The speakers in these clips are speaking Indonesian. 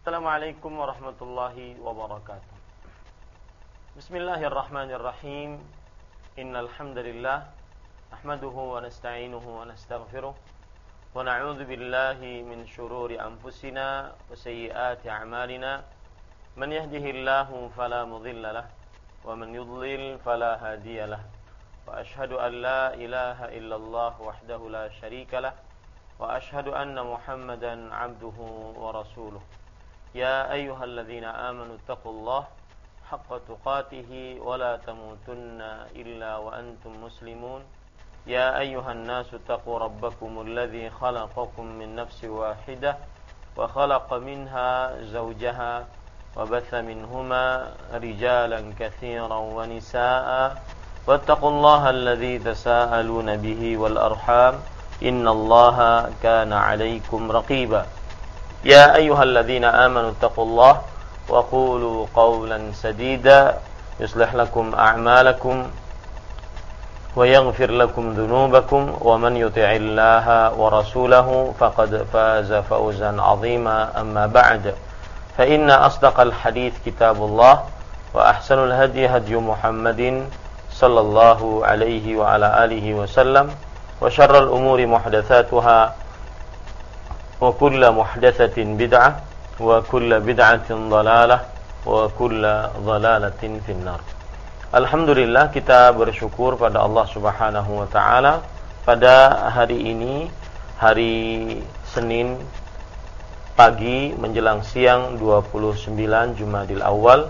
Assalamualaikum warahmatullahi wabarakatuh. Bismillahirrahmanirrahim. Innal hamdalillah nahmaduhu wa nasta'inuhu wa nastaghfiruh wa na'udzu billahi min shururi anfusina wa sayyiati a'malina. Man yahdihillahu fala mudilla lahu wa man yudlil fala hadiya lahu. Wa ashhadu an la ilaha illallah wahdahu la syarika lahu wa ashhadu anna Muhammadan 'abduhu wa rasuluh. يا أيها الذين آمنوا اتقوا الله حق تقاته ولا تموتن إلا وأنتم مسلمون يا أيها الناس اتقوا ربكم الذي خلقكم من نفس واحدة وخلق منها زوجها وبث منهما رجالا كثيرا ونساء واتقوا الله الذي تساءلون به والأرحام إن الله كان عليكم رقيبا يا أيها الذين آمنوا اتقوا الله وقولوا قولا سديدا يصلح لكم أعمالكم ويغفر لكم ذنوبكم ومن يطع الله ورسوله فقد فاز فوزا عظيما أما بعد فإن أصدق الحديث كتاب الله وأحسن الهدي هدي محمد صلى الله عليه وعلى آله وسلم وشر الأمور محدثاتها وكل محدثة بدعة وكل بدعة ضلالة وكل ضلالة في النار. Alhamdulillah, kita bersyukur pada Allah Subhanahu wa taala pada hari ini, hari Senin pagi menjelang siang 29 Jumadil Awal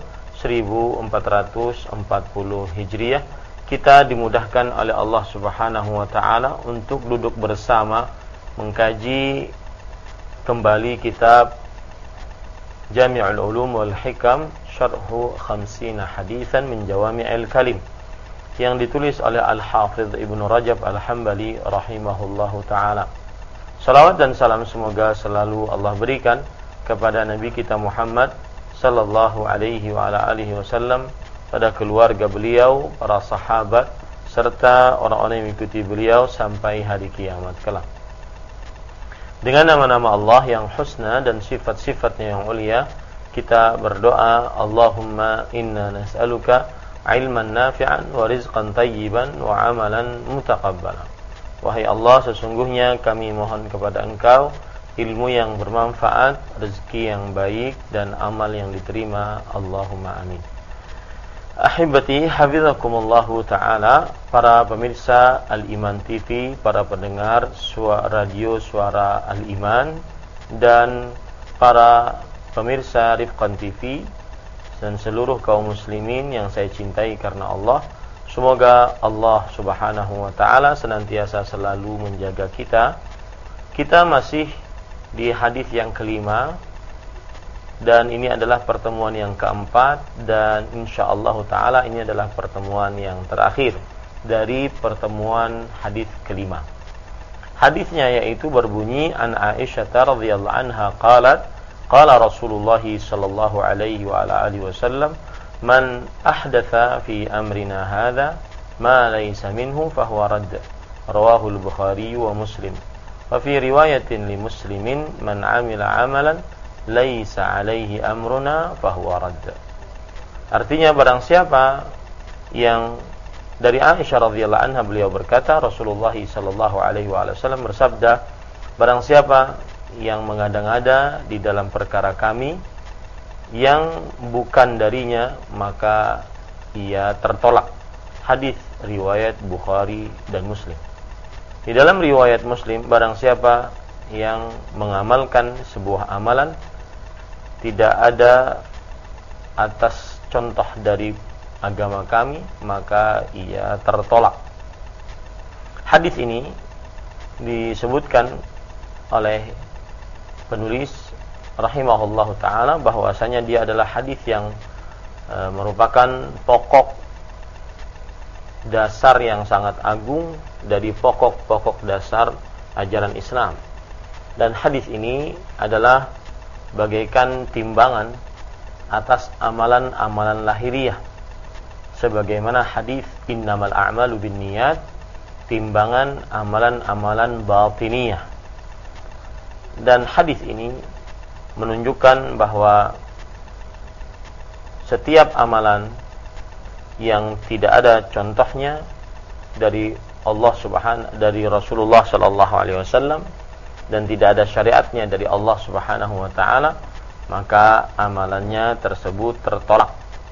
1440 Hijriah, kita dimudahkan oleh Allah Subhanahu wa taala untuk duduk bersama mengkaji kembali kitab Jami'ul Ulum wal Hikam Syarhu Khamsina Hadithan min Jawami'il Kalim yang ditulis oleh Al-Hafidh Ibnu Rajab Al-Hambali rahimahullahu ta'ala. Salawat dan salam semoga selalu Allah berikan kepada Nabi kita Muhammad sallallahu alaihi wa ala alihi wasallam, pada keluarga beliau, para sahabat, serta orang-orang yang mengikuti beliau sampai hari kiamat kelak. Dengan nama-nama Allah yang husna dan sifat-sifatnya yang mulia, kita berdoa, Allahumma inna nas'aluka ilman nafi'an wa rizqan tayyiban wa amalan mutaqabbalan. Wahai Allah, sesungguhnya kami mohon kepada Engkau ilmu yang bermanfaat, rezeki yang baik, dan amal yang diterima. Allahumma amin. Ahibati hafizakumullahu ta'ala, para pemirsa Al-Iman TV, para pendengar radio suara Al-Iman, dan para pemirsa Rifqan TV, dan seluruh kaum muslimin yang saya cintai karena Allah. Semoga Allah Subhanahu wa ta'ala senantiasa selalu menjaga kita. Kita masih di hadis yang kelima, dan ini adalah pertemuan yang keempat, dan insyaallah ta'ala ini adalah pertemuan yang terakhir dari pertemuan hadis kelima. Hadisnya yaitu berbunyi, an Aisyah radhiyallahu anha qalat qala Rasulullah sallallahu alaihi wa ala alihi wasallam man ahdatha fi amrina hadha ma laysa minhu fahuwa radd. Rawahu al-Bukhari wa Muslim. Wa fi riwayatin li Muslimin man amila amalan laisa alaihi amruna fahuwa radd. Artinya, barang siapa yang, dari Aisyah radhiyallahu anha beliau berkata, Rasulullah sallallahu alaihi wasallam bersabda, barang siapa yang mengada-ngada di dalam perkara kami yang bukan darinya, maka ia tertolak. Hadis riwayat Bukhari dan Muslim. Di dalam riwayat Muslim, barang siapa yang mengamalkan sebuah amalan tidak ada atas contoh dari agama kami, maka ia tertolak. Hadis ini disebutkan oleh penulis rahimahullahu ta'ala bahwasanya dia adalah hadis yang merupakan pokok dasar yang sangat agung dari pokok-pokok dasar ajaran Islam. Dan hadis ini adalah bagaikan timbangan atas amalan-amalan lahiriah, sebagaimana hadis innamal a'malu binniyat, timbangan amalan-amalan batiniyah. Dan hadis ini menunjukkan bahwa setiap amalan yang tidak ada contohnya dari dari Rasulullah sallallahu alaihi wasallam dan tidak ada syariatnya dari Allah Subhanahu wa taala, maka amalannya tersebut tertolak.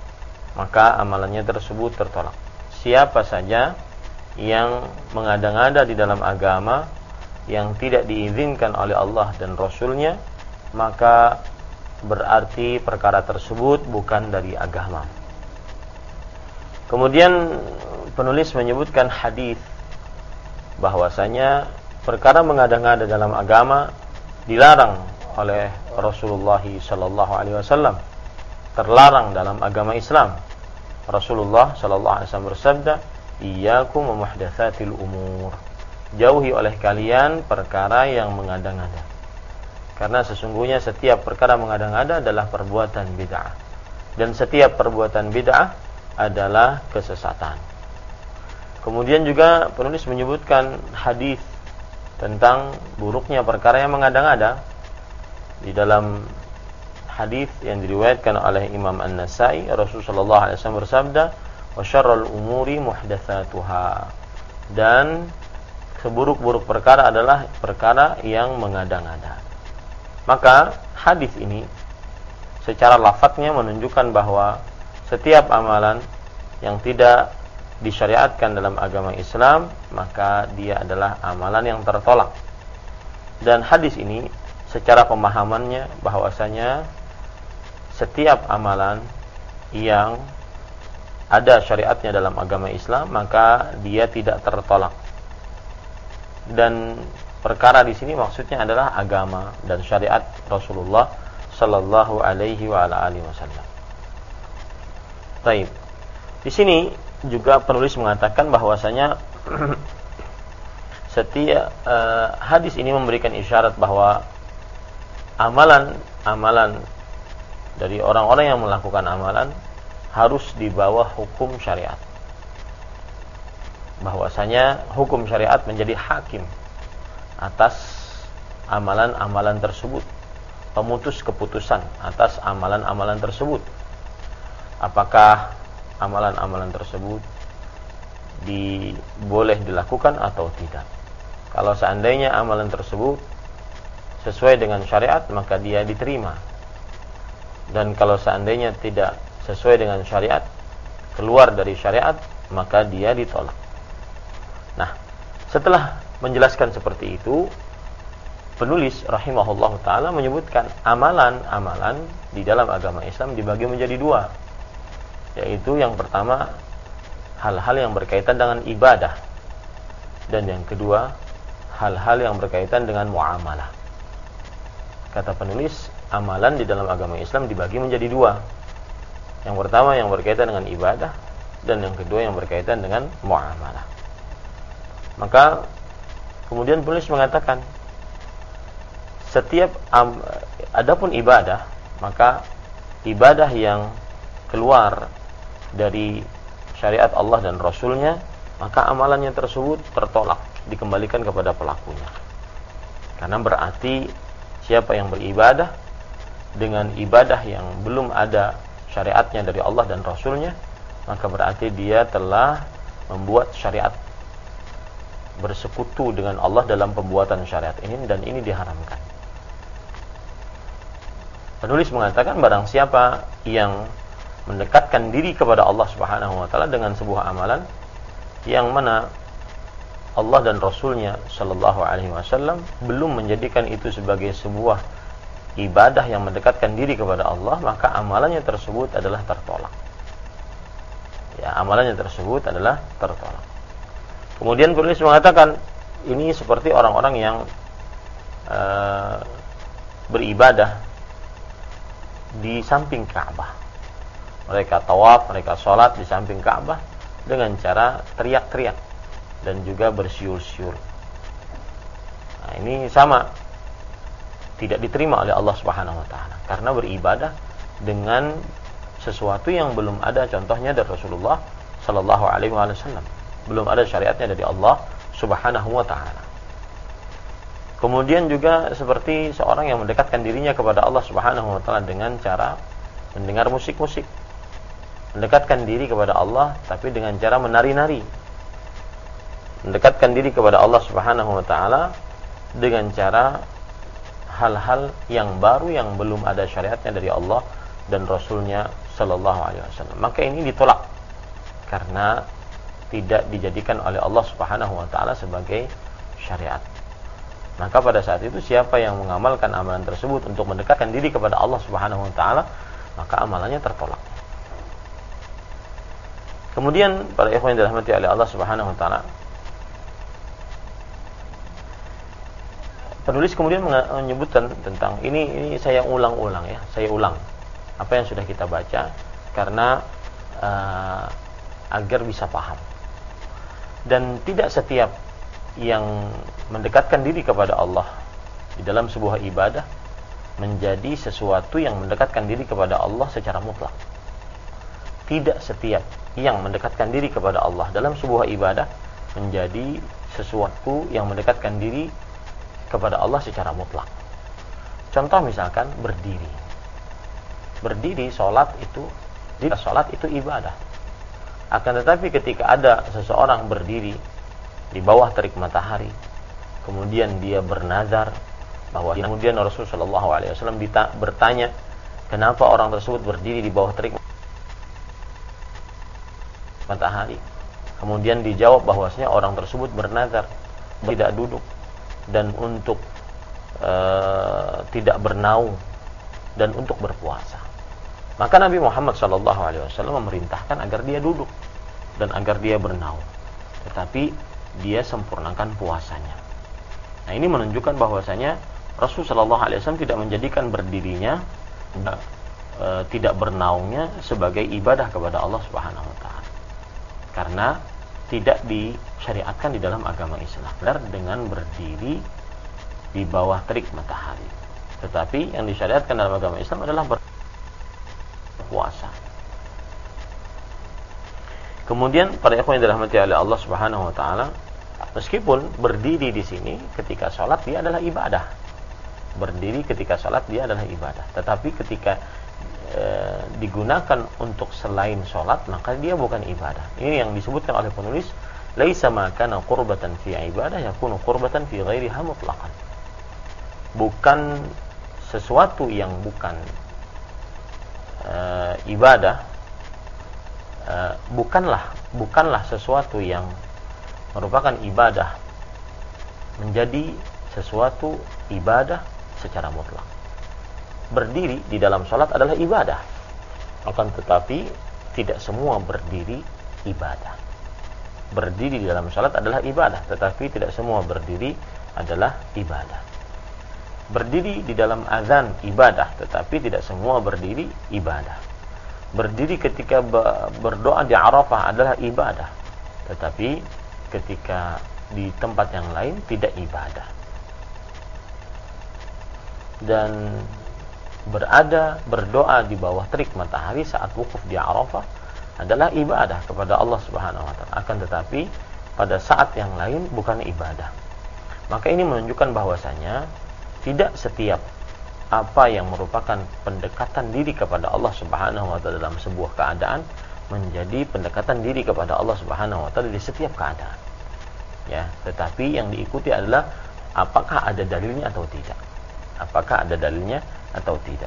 Siapa saja yang mengada-ngada di dalam agama yang tidak diizinkan oleh Allah dan Rasulnya, maka berarti perkara tersebut bukan dari agama. Kemudian penulis menyebutkan hadis bahwasanya perkara mengada-ngada dalam agama dilarang oleh Rasulullah sallallahu alaihi wasallam, terlarang dalam agama Islam. Rasulullah sallallahu alaihi wasallam bersabda, "Iyyakum wa muhdatsatil umur." Jauhi oleh kalian perkara yang mengada-ngada. Karena sesungguhnya setiap perkara mengada-ngada adalah perbuatan bid'ah. Dan setiap perbuatan bid'ah adalah kesesatan. Kemudian juga penulis menyebutkan hadis tentang buruknya perkara yang mengada-ngada. Di dalam hadis yang diriwayatkan oleh Imam An-Nasa'i, Rasulullah SAW bersabda, "Wa syarrul umuri muhdatsatuha." Dan seburuk-buruk perkara adalah perkara yang mengada-ngada. Maka hadis ini secara lafadznya menunjukkan bahwa setiap amalan yang tidak disyariatkan dalam agama Islam, maka dia adalah amalan yang tertolak. Dan hadis ini secara pemahamannya bahwasanya setiap amalan yang ada syariatnya dalam agama Islam, maka dia tidak tertolak. Dan perkara di sini maksudnya adalah agama dan syariat Rasulullah sallallahu alaihi wa ala alihi wasallam. Baik. Di sini juga penulis mengatakan bahwasanya setiap hadis ini memberikan isyarat bahwa amalan dari orang-orang yang melakukan amalan harus di bawah hukum syariat. Bahwasanya hukum syariat menjadi hakim atas amalan-amalan tersebut, pemutus keputusan atas amalan-amalan tersebut. Apakah amalan-amalan tersebut boleh dilakukan atau tidak? Kalau seandainya amalan tersebut sesuai dengan syariat, maka dia diterima. Dan kalau seandainya tidak sesuai dengan syariat, keluar dari syariat, maka dia ditolak. Nah, setelah menjelaskan seperti itu, penulis rahimahullah ta'ala menyebutkan amalan-amalan di dalam agama Islam dibagi menjadi dua, yaitu yang pertama hal-hal yang berkaitan dengan ibadah, dan yang kedua hal-hal yang berkaitan dengan muamalah. Kata penulis, amalan di dalam agama Islam dibagi menjadi dua. Yang pertama yang berkaitan dengan ibadah, dan yang kedua yang berkaitan dengan muamalah. Maka kemudian penulis mengatakan, adapun ibadah, maka ibadah yang keluar dari syariat Allah dan Rasulnya, maka amalannya tersebut tertolak, dikembalikan kepada pelakunya. Karena berarti siapa yang beribadah dengan ibadah yang belum ada syariatnya dari Allah dan Rasulnya, maka berarti dia telah membuat syariat, bersekutu dengan Allah dalam pembuatan syariat ini, dan ini diharamkan. Penulis mengatakan, barang siapa yang mendekatkan diri kepada Allah Subhanahu wa taala dengan sebuah amalan yang mana Allah dan Rasulnya sallallahu alaihi wasallam belum menjadikan itu sebagai sebuah ibadah yang mendekatkan diri kepada Allah, maka amalannya tersebut adalah tertolak. Ya, amalannya tersebut adalah tertolak. Kemudian penulis mengatakan, ini seperti orang-orang yang beribadah di samping Ka'bah. Mereka tawaf, mereka sholat di samping Ka'bah dengan cara teriak-teriak dan juga bersiul-siul. Nah, ini sama, tidak diterima oleh Allah Subhanahu wa taala karena beribadah dengan sesuatu yang belum ada contohnya dari Rasulullah sallallahu alaihi wasallam. Belum ada syariatnya dari Allah Subhanahu wa taala. Kemudian juga seperti seorang yang mendekatkan dirinya kepada Allah Subhanahu wa taala dengan cara mendengar musik-musik. Mendekatkan diri kepada Allah tapi dengan cara menari-nari. Mendekatkan diri kepada Allah Subhanahu wa taala dengan cara hal-hal yang baru yang belum ada syariatnya dari Allah dan Rasulnya sallallahu alaihi wasallam. Maka ini ditolak karena tidak dijadikan oleh Allah Subhanahu wa taala sebagai syariat. Maka pada saat itu siapa yang mengamalkan amalan tersebut untuk mendekatkan diri kepada Allah Subhanahu wa taala, maka amalannya tertolak. Kemudian para ikhwan yang dirahmati oleh Allah Subhanahu wa taala, penulis kemudian menyebutkan tentang ini saya ulang-ulang ya, saya ulang apa yang sudah kita baca karena agar bisa paham. Dan tidak setiap yang mendekatkan diri kepada Allah di dalam sebuah ibadah menjadi sesuatu yang mendekatkan diri kepada Allah secara mutlak. Tidak setiap yang mendekatkan diri kepada Allah dalam sebuah ibadah menjadi sesuatu yang mendekatkan diri kepada Allah secara mutlak. Contoh misalkan berdiri. Berdiri salat itu ibadah. Akan tetapi ketika ada seseorang berdiri di bawah terik matahari, kemudian dia bernazar bahwa kemudian Rasulullah SAW bertanya, kenapa orang tersebut berdiri di bawah terik matahari? Kemudian dijawab bahwasanya orang tersebut bernazar tidak duduk dan untuk tidak bernaung dan untuk berpuasa. Maka Nabi Muhammad SAW memerintahkan agar dia duduk dan agar dia bernaung, tetapi dia sempurnakan puasanya. Nah, ini menunjukkan bahwasanya Rasulullah SAW tidak menjadikan berdirinya, tidak bernaungnya sebagai ibadah kepada Allah Subhanahu wa taala. Karena tidak disyariatkan di dalam agama Islam dengan berdiri di bawah terik matahari. Tetapi yang disyariatkan dalam agama Islam adalah berpuasa. Kemudian para ikhwan yang dirahmati oleh Allah Subhanahu wa taala, meskipun berdiri di sini ketika salat dia adalah ibadah. Berdiri ketika salat dia adalah ibadah, tetapi ketika digunakan untuk selain salat maka dia bukan ibadah. Ini yang disebutkan oleh penulis, laisa ma kana qurbatan fi ibadah yakunu qurbatan fi ghairiha mutlaqan. Bukan sesuatu yang bukan ibadah, bukanlah sesuatu yang merupakan ibadah menjadi sesuatu ibadah secara mutlak. Berdiri di dalam salat adalah ibadah, akan tetapi tidak semua berdiri ibadah. Berdiri di dalam salat adalah ibadah, tetapi tidak semua berdiri adalah ibadah. Berdiri di dalam azan ibadah, tetapi tidak semua berdiri ibadah. Berdiri ketika berdoa di Arafah adalah ibadah, tetapi ketika di tempat yang lain tidak ibadah. Dan berdoa di bawah terik matahari saat wukuf di Arafah adalah ibadah kepada Allah Subhanahu wa taala. Akan tetapi pada saat yang lain bukan ibadah. Maka ini menunjukkan bahwasanya tidak setiap apa yang merupakan pendekatan diri kepada Allah Subhanahu wa taala dalam sebuah keadaan menjadi pendekatan diri kepada Allah Subhanahu wa taala di setiap keadaan. Ya, tetapi yang diikuti adalah apakah ada dalilnya atau tidak. Apakah ada dalilnya atau tidak.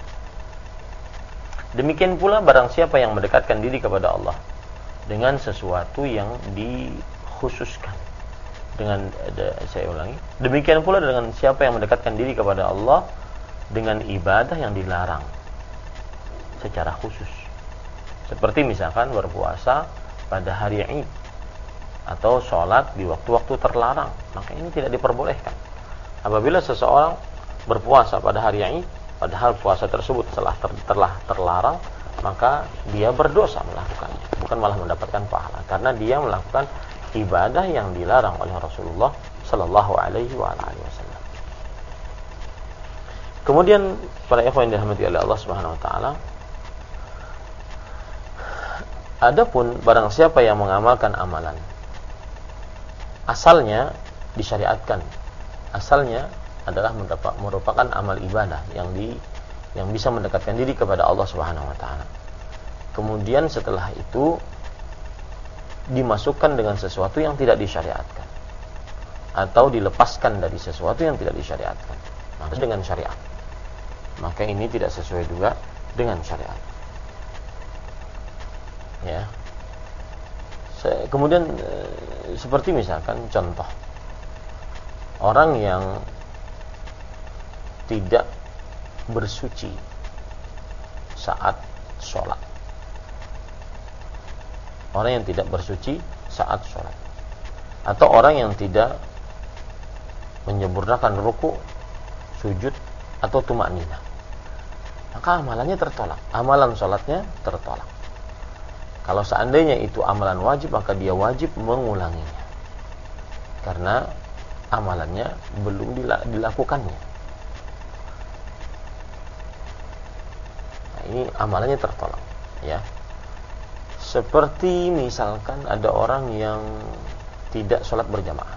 Demikian pula barang siapa yang mendekatkan diri kepada Allah dengan sesuatu yang dikhususkan. Saya ulangi. Demikian pula dengan siapa yang mendekatkan diri kepada Allah dengan ibadah yang dilarang secara khusus. Seperti misalkan berpuasa pada hari Id atau sholat di waktu-waktu terlarang, maka ini tidak diperbolehkan. Apabila seseorang berpuasa pada hari Id, padahal puasa tersebut telah terlarang, maka dia berdosa melakukannya, bukan malah mendapatkan pahala, karena dia melakukan ibadah yang dilarang oleh Rasulullah Sallallahu Alaihi Wasallam. Kemudian para ikhwan yang dirahmati oleh Allah Subhanahu Wa Taala, adapun barang siapa yang mengamalkan amalan asalnya disyariatkan asalnya adalah merupakan amal ibadah yang bisa mendekatkan diri kepada Allah Subhanahu wa taala. Kemudian setelah itu dimasukkan dengan sesuatu yang tidak disyariatkan atau dilepaskan dari sesuatu yang tidak disyariatkan, maka dengan syariat, maka ini tidak sesuai juga dengan syariat. Ya. Kemudian seperti misalkan contoh orang yang tidak bersuci saat sholat. Orang yang tidak bersuci saat sholat, atau orang yang tidak menyempurnakan ruku, sujud, atau tumakninah, maka amalannya tertolak, amalan sholatnya tertolak. Kalau seandainya itu amalan wajib, maka dia wajib mengulanginya, karena amalannya belum dilakukannya. Nah, ini amalannya tertolak, ya. Seperti misalkan ada orang yang tidak sholat berjamaah,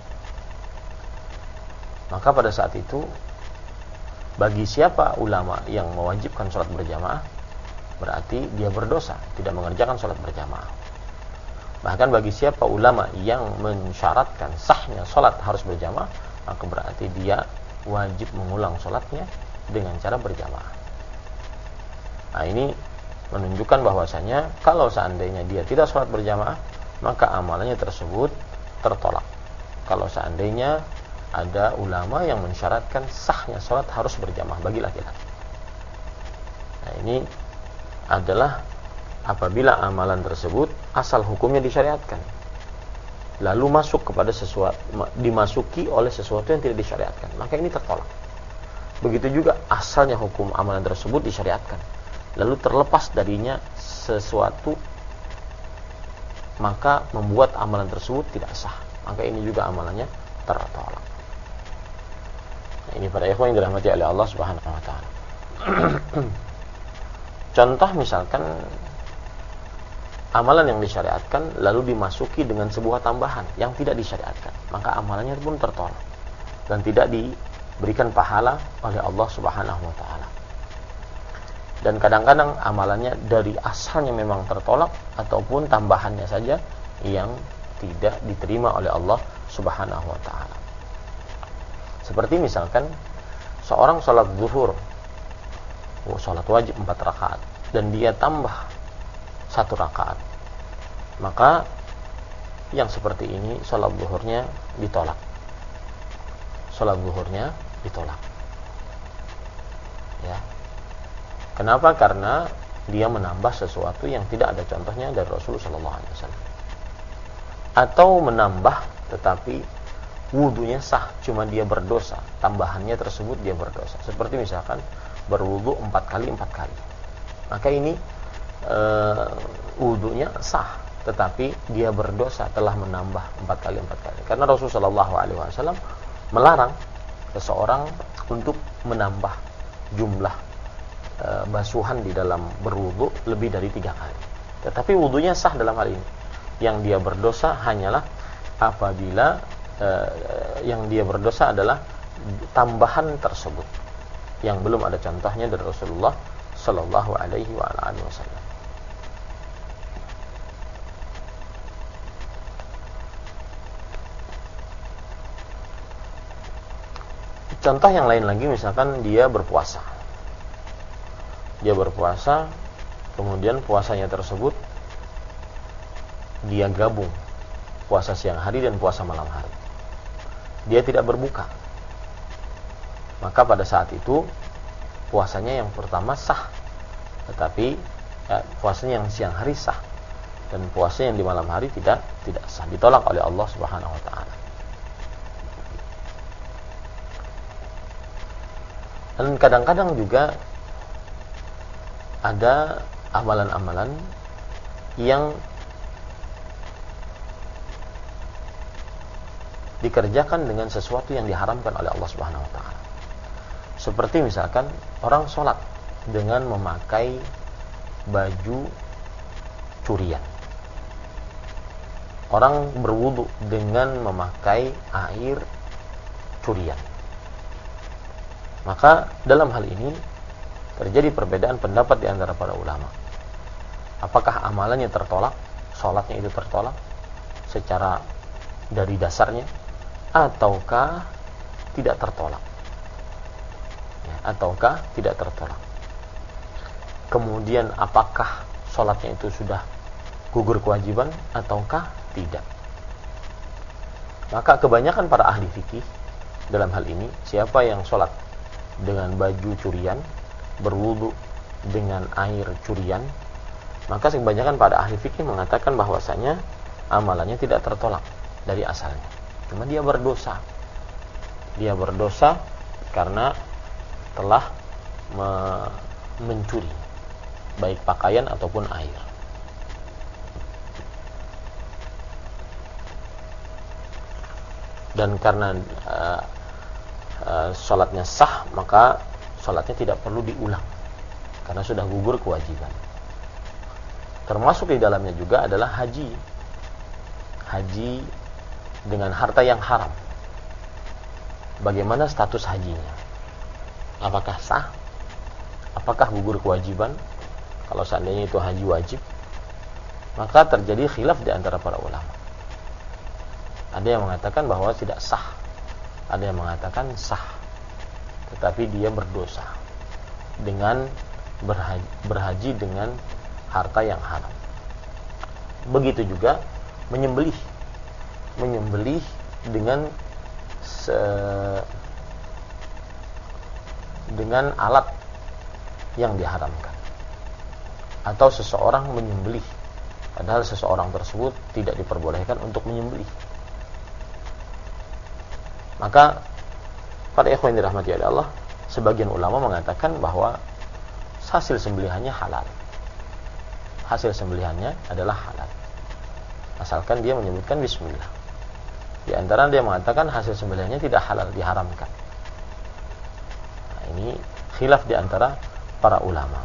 maka pada saat itu bagi siapa ulama yang mewajibkan sholat berjamaah, berarti dia berdosa tidak mengerjakan sholat berjamaah. Bahkan bagi siapa ulama yang mensyaratkan sahnya sholat harus berjamaah, maka berarti dia wajib mengulang sholatnya dengan cara berjamaah. Nah, ini menunjukkan bahwasanya kalau seandainya dia tidak sholat berjamaah, maka amalannya tersebut tertolak. Kalau seandainya ada ulama yang mensyaratkan sahnya sholat harus berjamaah bagi laki-laki. Nah, ini adalah apabila amalan tersebut asal hukumnya disyariatkan, lalu masuk kepada sesuatu, dimasuki oleh sesuatu yang tidak disyariatkan, maka ini tertolak. Begitu juga asalnya hukum amalan tersebut disyariatkan, lalu terlepas darinya sesuatu, maka membuat amalan tersebut tidak sah, maka ini juga amalannya tertolak. Nah, ini para ikhwan yang dirahmati oleh Allah Subhanahu wa taala. Contoh misalkan amalan yang disyariatkan lalu dimasuki dengan sebuah tambahan yang tidak disyariatkan, maka amalannya pun tertolak dan tidak diberikan pahala oleh Allah Subhanahu wa taala. Dan kadang-kadang amalannya dari asalnya memang tertolak, ataupun tambahannya saja yang tidak diterima oleh Allah Subhanahu wa taala. Seperti misalkan seorang sholat zuhur, sholat wajib 4 rakaat, dan dia tambah 1 rakaat, maka yang seperti ini sholat zuhurnya ditolak. Sholat zuhurnya ditolak, ya. Kenapa? Karena dia menambah sesuatu yang tidak ada contohnya dari Rasulullah SAW. Atau menambah tetapi wudunya sah, cuma dia berdosa, tambahannya tersebut dia berdosa. Seperti misalkan berwudu 4 kali 4 kali, maka ini wudunya sah, tetapi dia berdosa telah menambah 4 kali 4 kali. Karena Rasulullah SAW melarang seseorang untuk menambah jumlah basuhan di dalam berwudu lebih dari 3 kali. Tetapi wudunya sah dalam hal ini. Yang dia berdosa hanyalah apabila yang dia berdosa adalah tambahan tersebut yang belum ada contohnya dari Rasulullah Sallallahu Alaihi Wasallam. Contoh yang lain lagi, misalkan dia berpuasa. Dia berpuasa, kemudian puasanya tersebut dia gabung puasa siang hari dan puasa malam hari. Dia tidak berbuka. Maka pada saat itu puasanya yang pertama sah, tetapi puasanya yang siang hari sah, dan puasa yang di malam hari tidak sah, ditolak oleh Allah Subhanahu wa taala. Dan kadang-kadang juga ada amalan-amalan yang dikerjakan dengan sesuatu yang diharamkan oleh Allah Subhanahu wa taala. Seperti misalkan orang sholat dengan memakai baju curian. Orang berwudu dengan memakai air curian. Maka dalam hal ini terjadi perbedaan pendapat di antara para ulama. Apakah amalannya tertolak, sholatnya itu tertolak secara dari dasarnya, ataukah tidak tertolak, ataukah tidak tertolak. Kemudian apakah sholatnya itu sudah gugur kewajiban ataukah tidak. Maka kebanyakan para ahli fikih dalam hal ini, siapa yang sholat dengan baju curian, berwudu dengan air curian, maka kebanyakan pada ahli fikih mengatakan bahwasanya amalannya tidak tertolak dari asalnya. Cuma dia berdosa. Dia berdosa karena telah mencuri baik pakaian ataupun air. Dan karena sholatnya sah, maka sholatnya tidak perlu diulang karena sudah gugur kewajiban. Termasuk di dalamnya juga adalah haji dengan harta yang haram. Bagaimana status hajinya? Apakah sah? Apakah gugur kewajiban? Kalau seandainya itu haji wajib, maka terjadi khilaf di antara para ulama. Ada yang mengatakan bahwa tidak sah, ada yang mengatakan sah, tetapi dia berdosa dengan berhaji dengan harta yang haram. Begitu juga menyembelih dengan alat yang diharamkan, atau seseorang menyembelih padahal seseorang tersebut tidak diperbolehkan untuk menyembelih. Maka para ikhwan yang dirahmati oleh Allah, sebagian ulama mengatakan bahwa hasil sembelihannya halal. Hasil sembelihannya adalah halal, asalkan dia menyebutkan bismillah. Di antara dia mengatakan hasil sembelihannya tidak halal, diharamkan. Nah, ini khilaf di antara para ulama.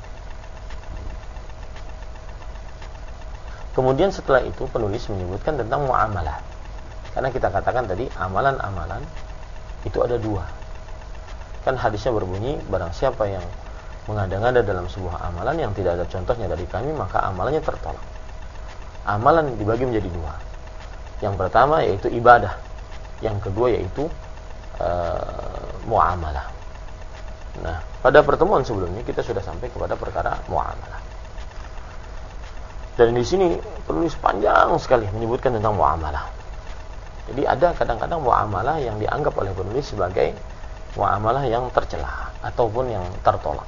Kemudian setelah itu penulis menyebutkan tentang muamalah. Karena kita katakan tadi amalan-amalan itu ada dua. Kan hadisnya berbunyi, barang siapa yang mengada-ngada dalam sebuah amalan yang tidak ada contohnya dari kami, maka amalannya tertolak. Amalan dibagi menjadi dua. Yang pertama yaitu ibadah, yang kedua yaitu muamalah. Nah, pada pertemuan sebelumnya kita sudah sampai kepada perkara muamalah. Dan di sini penulis panjang sekali menyebutkan tentang muamalah. Jadi ada kadang-kadang muamalah yang dianggap oleh penulis sebagai muamalah yang tercela ataupun yang tertolak.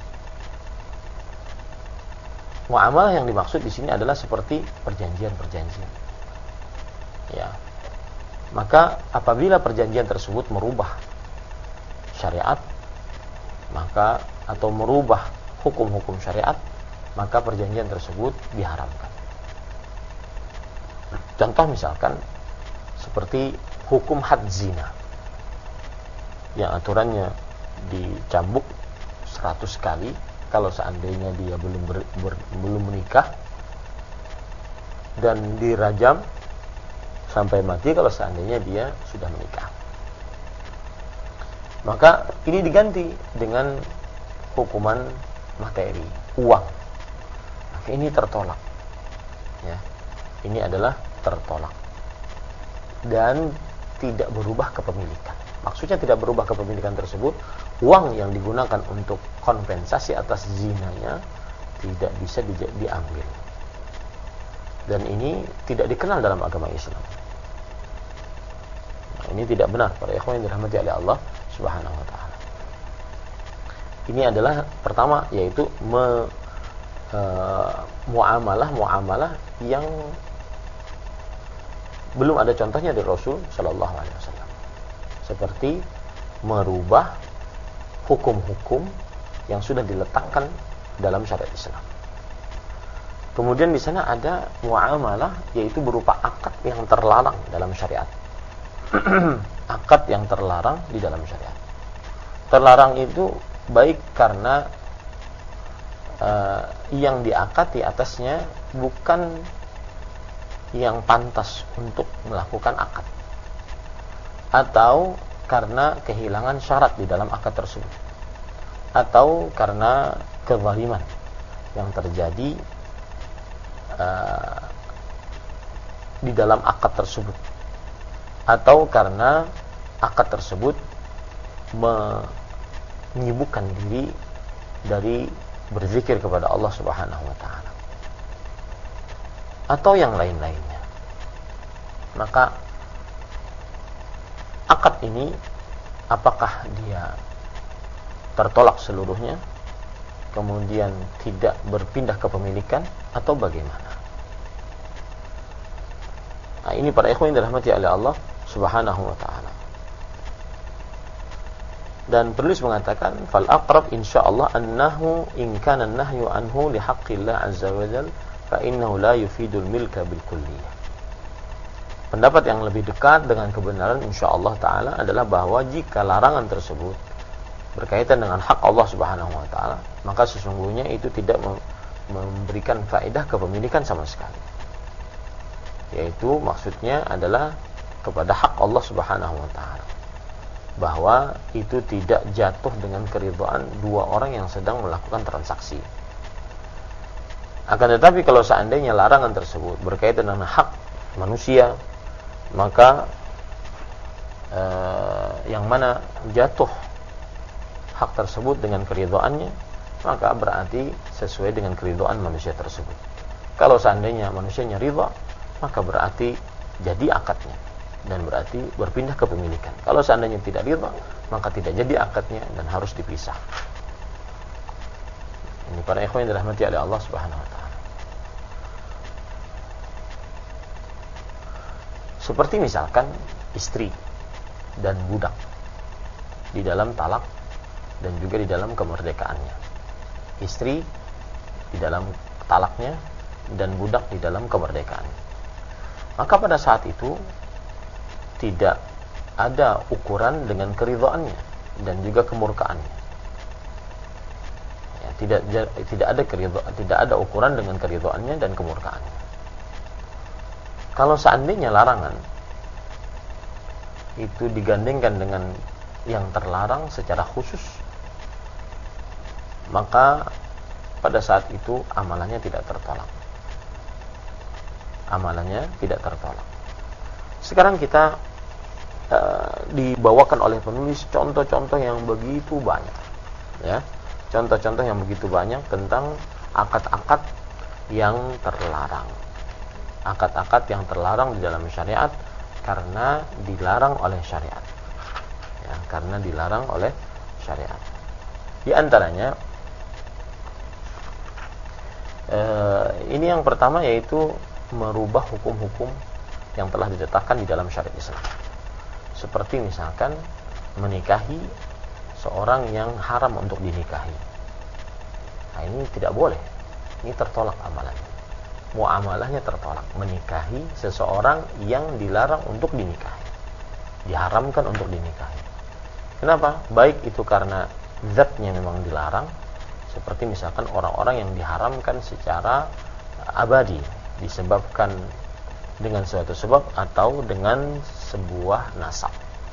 Muamalah yang dimaksud di sini adalah seperti perjanjian-perjanjian. Ya. Maka apabila perjanjian tersebut merubah syariat, maka atau merubah hukum-hukum syariat, maka perjanjian tersebut diharamkan. Contoh misalkan seperti hukum had zina yang aturannya dicambuk 100 kali kalau seandainya dia belum menikah, dan dirajam sampai mati kalau seandainya dia sudah menikah. Maka ini diganti dengan hukuman materi, uang. Maka ini tertolak. Ya. Ini adalah tertolak. Dan tidak berubah kepemilikan. Maksudnya tidak berubah kepemilikan tersebut, uang yang digunakan untuk kompensasi atas zinanya tidak bisa diambil. Dan ini tidak dikenal dalam agama Islam. Nah, ini tidak benar para ikhwan yang dirahmati oleh Allah Subhanahu wa taala. Ini adalah pertama, yaitu muamalah yang belum ada contohnya dari Rasul sallallahu alaihi wasallam. Seperti merubah hukum-hukum yang sudah diletakkan dalam syariat Islam. Kemudian di sana ada muamalah, yaitu berupa akad yang terlarang dalam syariat. Akad yang terlarang di dalam syariat. Terlarang itu baik karena yang diakad di atasnya bukan yang pantas untuk melakukan akad, atau karena kehilangan syarat di dalam akad tersebut, atau karena kezaliman yang terjadi di dalam akad tersebut, atau karena akad tersebut menyibukkan diri dari berzikir kepada Allah Subhanahu wa taala, atau yang lain-lainnya. Maka akad ini apakah dia tertolak seluruhnya, kemudian tidak berpindah kepemilikan, atau bagaimana? Nah, ini para ikhwan yang dirahmati oleh Allah Subhanahu wa taala. Dan penulis mengatakan fal aqrab insyaallah annahu in kana an-nahyu anhu li haqqillah azza wa jalla fa innahu la yufidul milka bil kulliyah. Pendapat yang lebih dekat dengan kebenaran insyaallah taala adalah bahwa jika larangan tersebut berkaitan dengan hak Allah Subhanahu wa taala, maka sesungguhnya itu tidak memberikan faedah kepemilikan sama sekali. Yaitu maksudnya adalah kepada hak Allah Subhanahu wa taala, bahwa itu tidak jatuh dengan keridhaan dua orang yang sedang melakukan transaksi. Akan tetapi kalau seandainya larangan tersebut berkaitan dengan hak manusia, maka yang mana jatuh hak tersebut dengan keridhaannya, maka berarti sesuai dengan keridhaan manusia tersebut. Kalau seandainya manusianya ridha, maka berarti jadi akadnya, dan berarti berpindah kepemilikan. Kalau seandainya tidak ridha, maka tidak jadi akadnya dan harus dipisah. Ini para ikhwan yang dirahmati oleh Allah Subhanahu wa taala. Seperti misalkan istri dan budak di dalam talak dan juga di dalam kemerdekaannya. Istri di dalam talaknya dan budak di dalam kemerdekaannya. Maka pada saat itu tidak ada ukuran dengan keridhaannya dan juga kemurkaannya. Ya, tidak ada ukuran dengan keridhaannya dan kemurkaannya. Kalau seandainya larangan itu digandengkan dengan yang terlarang secara khusus, maka pada saat itu amalannya tidak tertolak. Amalannya tidak tertolak. Sekarang kita dibawakan oleh penulis contoh-contoh yang begitu banyak, ya, contoh-contoh yang begitu banyak tentang akad-akad yang terlarang, akad-akad yang terlarang di dalam syariat karena dilarang oleh syariat, ya, karena dilarang oleh syariat. Di antaranya ini yang pertama, yaitu merubah hukum-hukum yang telah ditetapkan di dalam syariat Islam. Seperti misalkan menikahi seorang yang haram untuk dinikahi. Nah, ini tidak boleh. Ini tertolak amalannya. Muamalahnya tertolak. Menikahi seseorang yang dilarang untuk dinikahi, diharamkan untuk dinikahi. Kenapa? Baik itu karena zatnya memang dilarang, seperti misalkan orang-orang yang diharamkan secara abadi disebabkan dengan suatu sebab atau dengan sebuah nasab,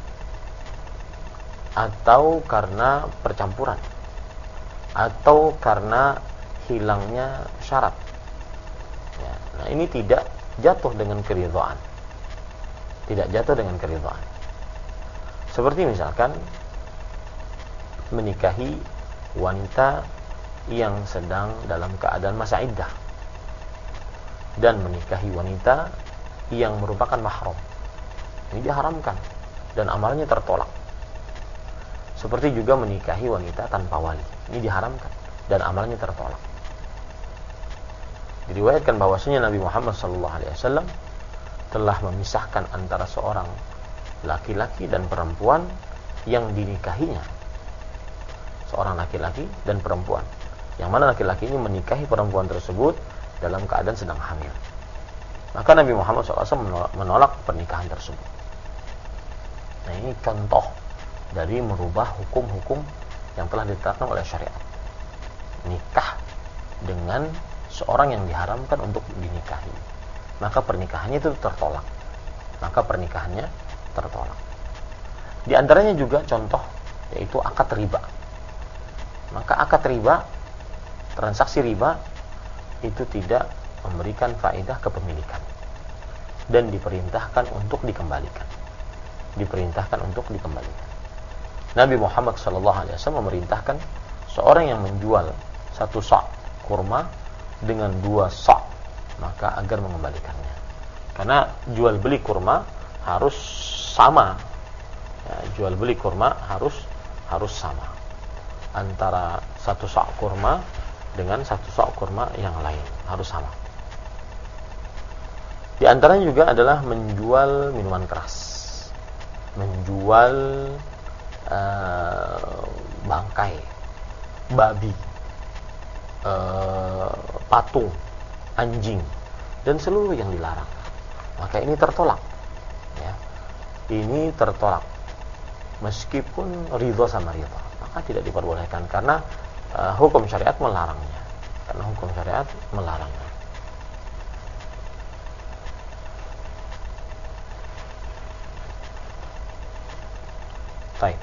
atau karena percampuran, atau karena hilangnya syarat, ya. Nah, ini tidak jatuh dengan keridhaan, tidak jatuh dengan keridhaan. Seperti misalkan menikahi wanita yang sedang dalam keadaan masa iddah dan menikahi wanita yang merupakan mahram. Ini diharamkan dan amalnya tertolak. Seperti juga menikahi wanita tanpa wali. Ini diharamkan dan amalnya tertolak. Diriwayatkan bahwasanya Nabi Muhammad SAW telah memisahkan antara seorang laki-laki dan perempuan yang dinikahinya. Seorang laki-laki dan perempuan, yang mana laki-laki ini menikahi perempuan tersebut dalam keadaan sedang hamil. Maka Nabi Muhammad SAW menolak pernikahan tersebut. Nah, ini contoh dari merubah hukum-hukum yang telah ditetapkan oleh syariat. Nikah dengan seorang yang diharamkan untuk dinikahi, maka pernikahannya itu tertolak. Maka pernikahannya tertolak. Di antaranya juga contoh yaitu akad riba. Maka akad riba, transaksi riba itu tidak memberikan faedah kepemilikan dan diperintahkan untuk dikembalikan. Nabi Muhammad SAW memerintahkan seorang yang menjual 1 sa' kurma dengan 2 sa', maka agar mengembalikannya. Karena jual beli kurma harus sama. Ya, jual beli kurma harus sama antara 1 sa' kurma dengan 1 sa' kurma yang lain, harus sama. Di antaranya juga adalah menjual minuman keras, menjual bangkai babi, patung, anjing, dan seluruh yang dilarang. Maka ini tertolak, ya. Ini tertolak meskipun ridho sama ridho, maka tidak diperbolehkan karena hukum syariat melarangnya. Baik.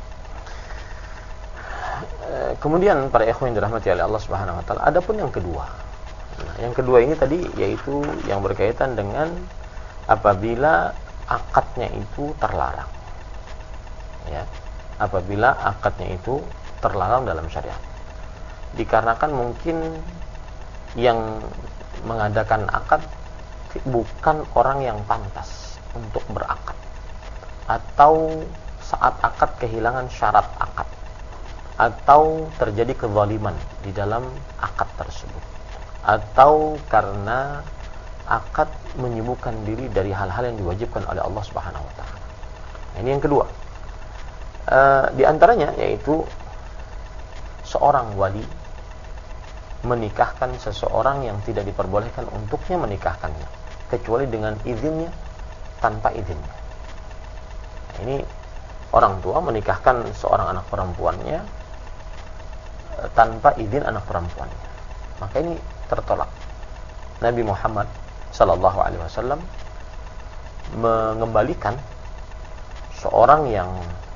Kemudian para ikhwan yang dirahmati oleh Allah Subhanahu wa taala, adapun yang kedua. Nah, yang kedua ini tadi yaitu yang berkaitan dengan apabila akadnya itu terlarang. Ya. Apabila akadnya itu terlarang dalam syariat. Dikarenakan mungkin yang mengadakan akad bukan orang yang pantas untuk berakad, atau saat akad kehilangan syarat akad, atau terjadi kezaliman di dalam akad tersebut, atau karena akad menyibukkan diri dari hal-hal yang diwajibkan oleh Allah Subhanahu wa taala. Ini yang kedua. Di antaranya yaitu seorang wali menikahkan seseorang yang tidak diperbolehkan untuknya menikahkannya kecuali dengan izinnya, tanpa izinnya. Nah, ini orang tua menikahkan seorang anak perempuannya tanpa izin anak perempuannya, maka ini tertolak. Nabi Muhammad sallallahu alaihi wasallam mengembalikan seorang yang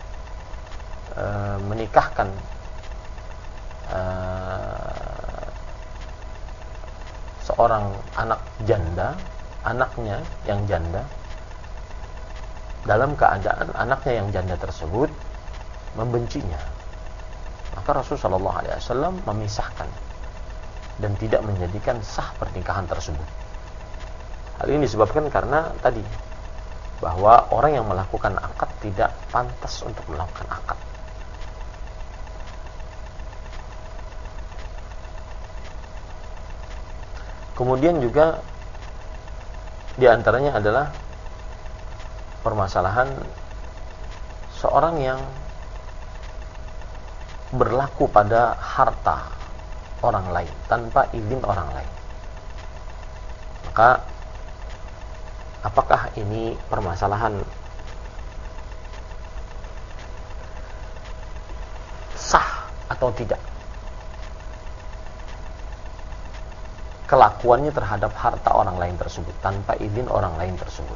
menikahkan seorang anak janda, anaknya yang janda, dalam keadaan anaknya yang janda tersebut membencinya. Maka Rasulullah sallallahu alaihi wasallam memisahkan dan tidak menjadikan sah pernikahan tersebut. Hal ini disebabkan karena tadi bahwa orang yang melakukan akad tidak pantas untuk melakukan akad. Kemudian juga di antaranya adalah permasalahan seorang yang berlaku pada harta orang lain tanpa izin orang lain. Maka apakah ini permasalahan sah atau tidak kelakuannya terhadap harta orang lain tersebut tanpa izin orang lain tersebut?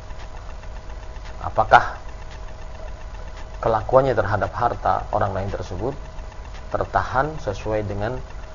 Apakah kelakuannya terhadap harta orang lain tersebut tertahan sesuai dengan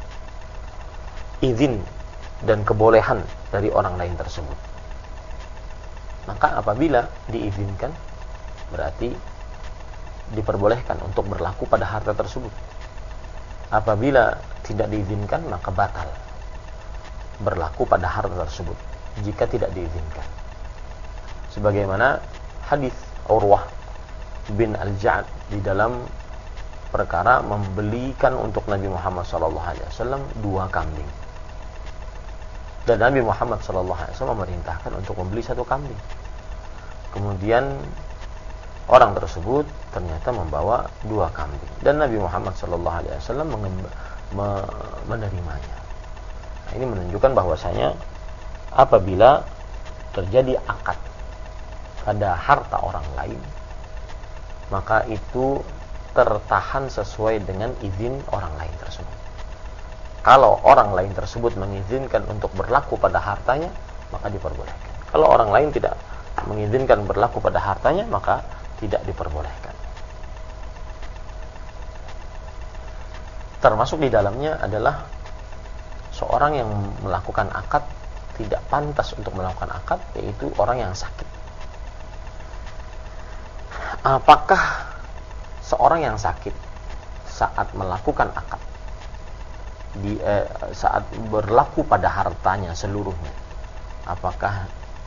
izin dan kebolehan dari orang lain tersebut? Maka apabila diizinkan, berarti diperbolehkan untuk berlaku pada harta tersebut. Apabila tidak diizinkan, maka batal berlaku pada harta tersebut jika tidak diizinkan. Sebagaimana hadis Urwah bin Al-Ja'd di dalam perkara membelikan untuk Nabi Muhammad SAW 2 kambing. Dan Nabi Muhammad SAW memerintahkan untuk membeli 1 kambing. Kemudian orang tersebut ternyata membawa 2 kambing dan Nabi Muhammad SAW menerimanya. Nah, ini menunjukkan bahwasanya apabila terjadi akad pada harta orang lain, maka itu tertahan sesuai dengan izin orang lain tersebut. Kalau orang lain tersebut mengizinkan untuk berlaku pada hartanya, maka diperbolehkan. Kalau orang lain tidak mengizinkan berlaku pada hartanya, maka tidak diperbolehkan. termasuk di dalamnya adalah seorang yang melakukan akad tidak pantas untuk melakukan akad, yaitu orang yang sakit. Apakah seorang yang sakit saat melakukan akad, saat berlaku pada hartanya seluruhnya, apakah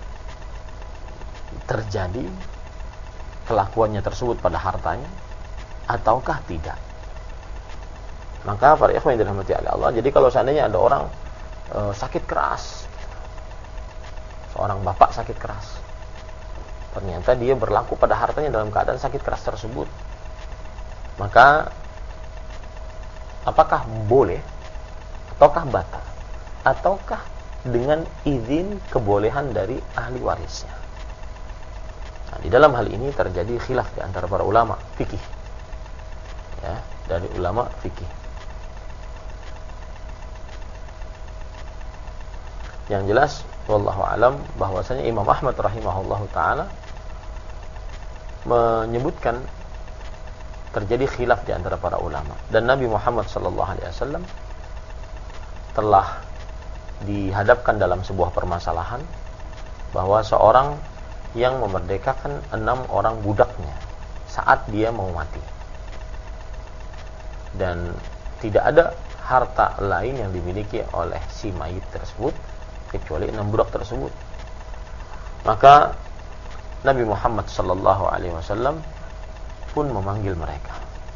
terjadi kelakuannya tersebut pada hartanya ataukah tidak? Maka para ikhwan yang dirahmati oleh Allah, jadi kalau seandainya ada orang sakit keras, seorang bapak sakit keras, ternyata dia berlaku pada hartanya dalam keadaan sakit keras tersebut, maka apakah boleh ataukah batal, ataukah dengan izin kebolehan dari ahli warisnya? Nah, di dalam hal ini terjadi khilaf di antara para ulama fikih, ya, dari ulama fikih. Yang jelas, wallahu alam, bahwasanya Imam Ahmad rahimahullahu taala menyebutkan terjadi khilaf di antara para ulama, dan Nabi Muhammad sallallahu alaihi wasallam telah dihadapkan dalam sebuah permasalahan bahwa seorang yang memerdekakan 6 orang budaknya saat dia mau mati, dan tidak ada harta lain yang dimiliki oleh si mayit tersebut kecuali 6 budak tersebut. Maka Nabi Muhammad sallallahu alaihi wasallam pun memanggil mereka.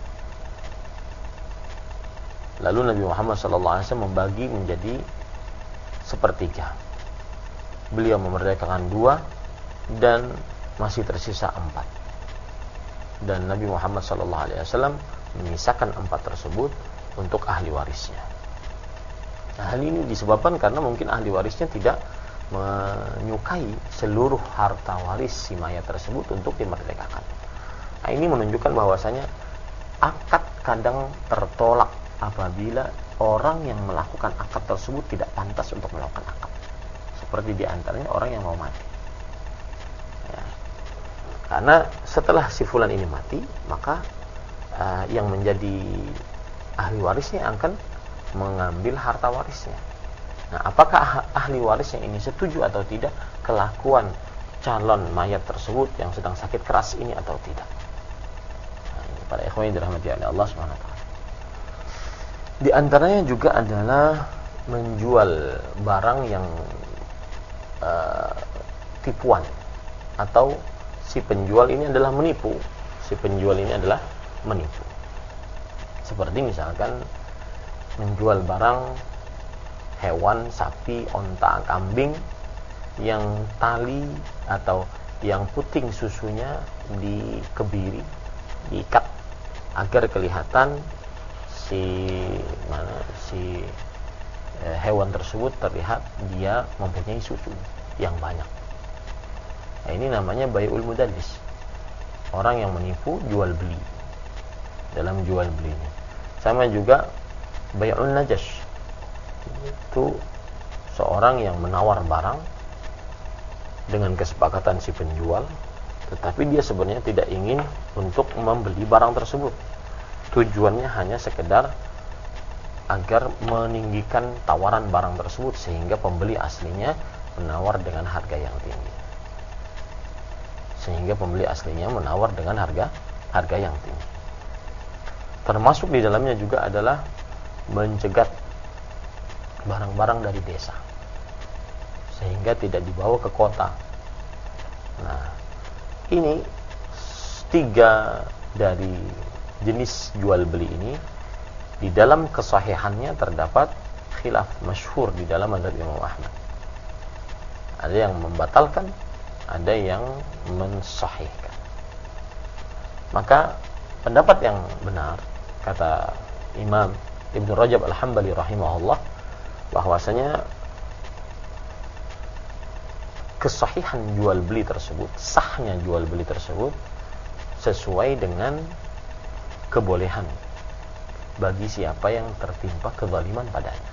Lalu Nabi Muhammad sallallahu alaihi wasallam membagi menjadi sepertiga. Beliau memerdekakan 2 dan masih tersisa 4. Dan Nabi Muhammad sallallahu alaihi wasallam menyisakan 4 tersebut untuk ahli warisnya. Nah, hal ini disebabkan karena mungkin ahli warisnya tidak menyukai seluruh harta waris si mayat tersebut untuk dimerdekakan. Nah, ini menunjukkan bahwasanya akad kadang tertolak apabila orang yang melakukan akad tersebut tidak pantas untuk melakukan akad. Seperti diantaranya orang yang mau mati. Ya. Karena setelah si fulan ini mati, maka yang menjadi ahli warisnya akan mengambil harta warisnya. Nah, apakah ahli warisnya ini setuju atau tidak kelakuan calon mayat tersebut yang sedang sakit keras ini atau tidak? Nah, ini para ikhwan yang dirahmati oleh Allah Subhanahu wa taala. Di antaranya juga adalah menjual barang yang tipuan, atau si penjual ini adalah menipu. Si penjual ini adalah menipu. Seperti misalkan menjual barang hewan, sapi, onta, kambing yang tali atau yang puting susunya dikebiri, diikat agar kelihatan si hewan tersebut terlihat dia mempunyai susu yang banyak. Nah, ini namanya bai'ul mudallis. Orang yang menipu jual beli dalam jual belinya. Sama juga bai'un najash, itu seorang yang menawar barang dengan kesepakatan si penjual, tetapi dia sebenarnya tidak ingin untuk membeli barang tersebut. Tujuannya hanya sekedar agar meninggikan tawaran barang tersebut sehingga pembeli aslinya menawar dengan harga yang tinggi. Harga yang tinggi. Termasuk di dalamnya juga adalah mencegat barang-barang dari desa sehingga tidak dibawa ke kota. Nah, ini 3 dari jenis jual beli ini di dalam kesahihannya terdapat khilaf masyhur di dalam mazhab Imam Ahmad. Ada yang membatalkan, ada yang mensahihkan. Maka pendapat yang benar, kata Imam Ibnu Rajab Al-Hambali rahimahullah, bahwasanya kesahihan jual beli tersebut, sahnya jual beli tersebut sesuai dengan kebolehan bagi siapa yang tertimpa kezaliman padanya.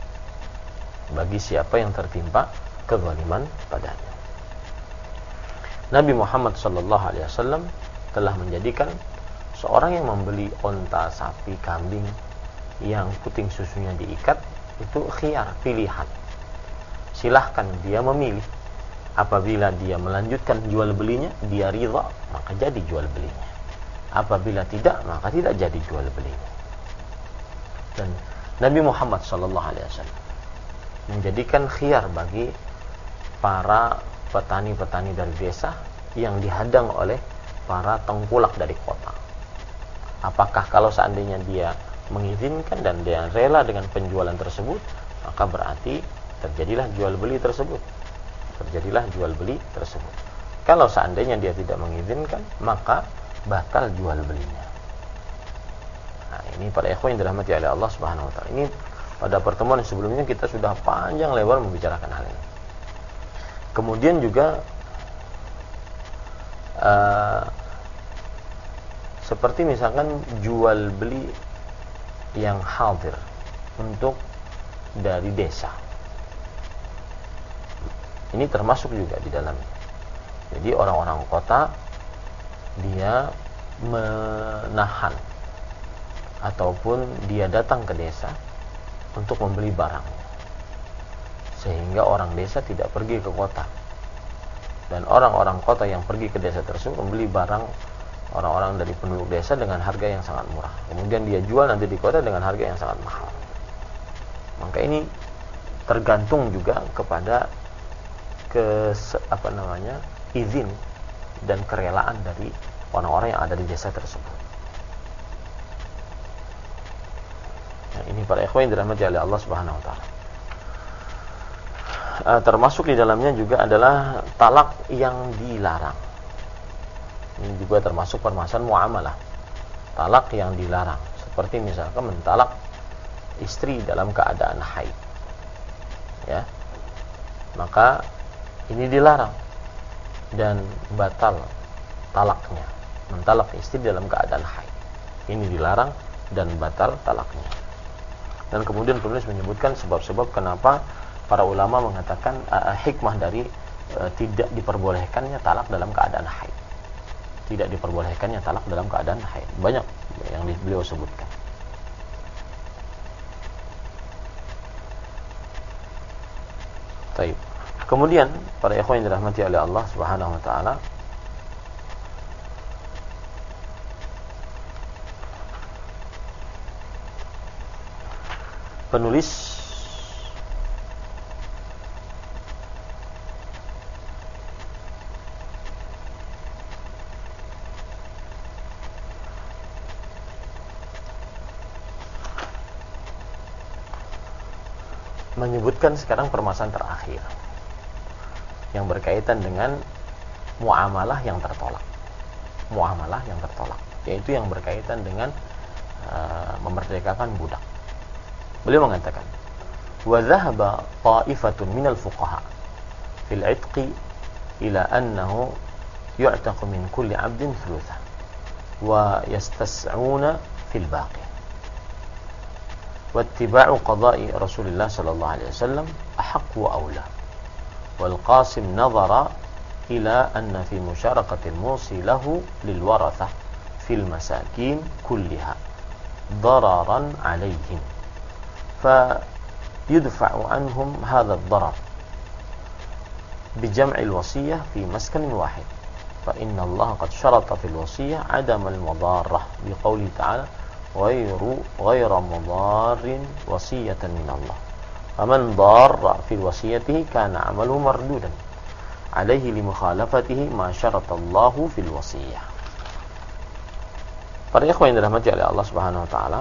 Nabi Muhammad sallallahu alaihi wasallam telah menjadikan seorang yang membeli onta, sapi, kambing yang puting susunya diikat, itu khiyar, pilihan. Silahkan dia memilih. Apabila dia melanjutkan jual belinya, dia ridha, maka jadi jual belinya. Apabila tidak, maka tidak jadi jual belinya. Dan Nabi Muhammad SAW menjadikan khiyar bagi para petani-petani dari desa yang dihadang oleh para tengkulak dari kota. Apakah kalau seandainya dia mengizinkan dan dia rela dengan penjualan tersebut, maka berarti terjadilah jual beli tersebut. Kalau seandainya dia tidak mengizinkan, maka batal jual belinya. Nah, ini para ikhwan yang dirahmati oleh Allah Subhanahu wa taala. Ini pada pertemuan sebelumnya kita sudah panjang lebar membicarakan hal ini. Kemudian juga seperti misalkan jual beli yang hadir untuk dari desa. Ini termasuk juga di dalamnya. Jadi orang-orang kota dia menahan ataupun dia datang ke desa untuk membeli barang, sehingga orang desa tidak pergi ke kota, dan orang-orang kota yang pergi ke desa tersebut membeli barang orang-orang dari penduduk desa dengan harga yang sangat murah, kemudian dia jual nanti di kota dengan harga yang sangat mahal. Maka ini tergantung juga kepada izin dan kerelaan dari orang-orang yang ada di desa tersebut. Nah, ini para ikhwan yang dirahmati oleh Allah Subhanahu wa taala. Termasuk di dalamnya juga adalah talak yang dilarang. Ini juga termasuk permasalahan muamalah. Talak yang dilarang, seperti misalkan mentalak istri dalam keadaan haid. Ya. Maka ini dilarang dan batal talaknya. Mentalak istri dalam keadaan haid, ini dilarang dan batal talaknya. Dan kemudian penulis menyebutkan sebab-sebab kenapa para ulama mengatakan hikmah dari tidak diperbolehkannya talak dalam keadaan haid. Tidak diperbolehkannya talak dalam keadaan haid. Banyak yang beliau sebutkan. Baik. Kemudian para ikhwan yang dirahmati oleh Allah Subhanahu wa taala, penulis menyebutkan sekarang permasalahan terakhir yang berkaitan dengan muamalah yang tertolak. Muamalah yang tertolak, yaitu yang berkaitan dengan memerdekakan budak. Beliau mengatakan, "Wa dhahaba ta'ifatun minal fuqaha fil 'itqi ila annahu yu'taqu min kulli 'abdin thulutha wa yastas'una fil baqi. Wattiba'u qada'i Rasulillah sallallahu alaihi wasallam ahaqqu wa aula. والقاسم نظر إلى أن في مشاركة الموصي له للورثة في المساكين كلها ضررا عليهم فيدفع عنهم هذا الضرر بجمع الوصية في مسكن واحد فإن الله قد شرط في الوصية عدم المضارة بقوله تعالى غير مضار وصية من الله فمن ضار في وصيته كان عمله مردودا عليه لمخالفته ما شرط الله في الوصية." Para ikhwan yang dirahmati oleh Allah Subhanahu wa taala,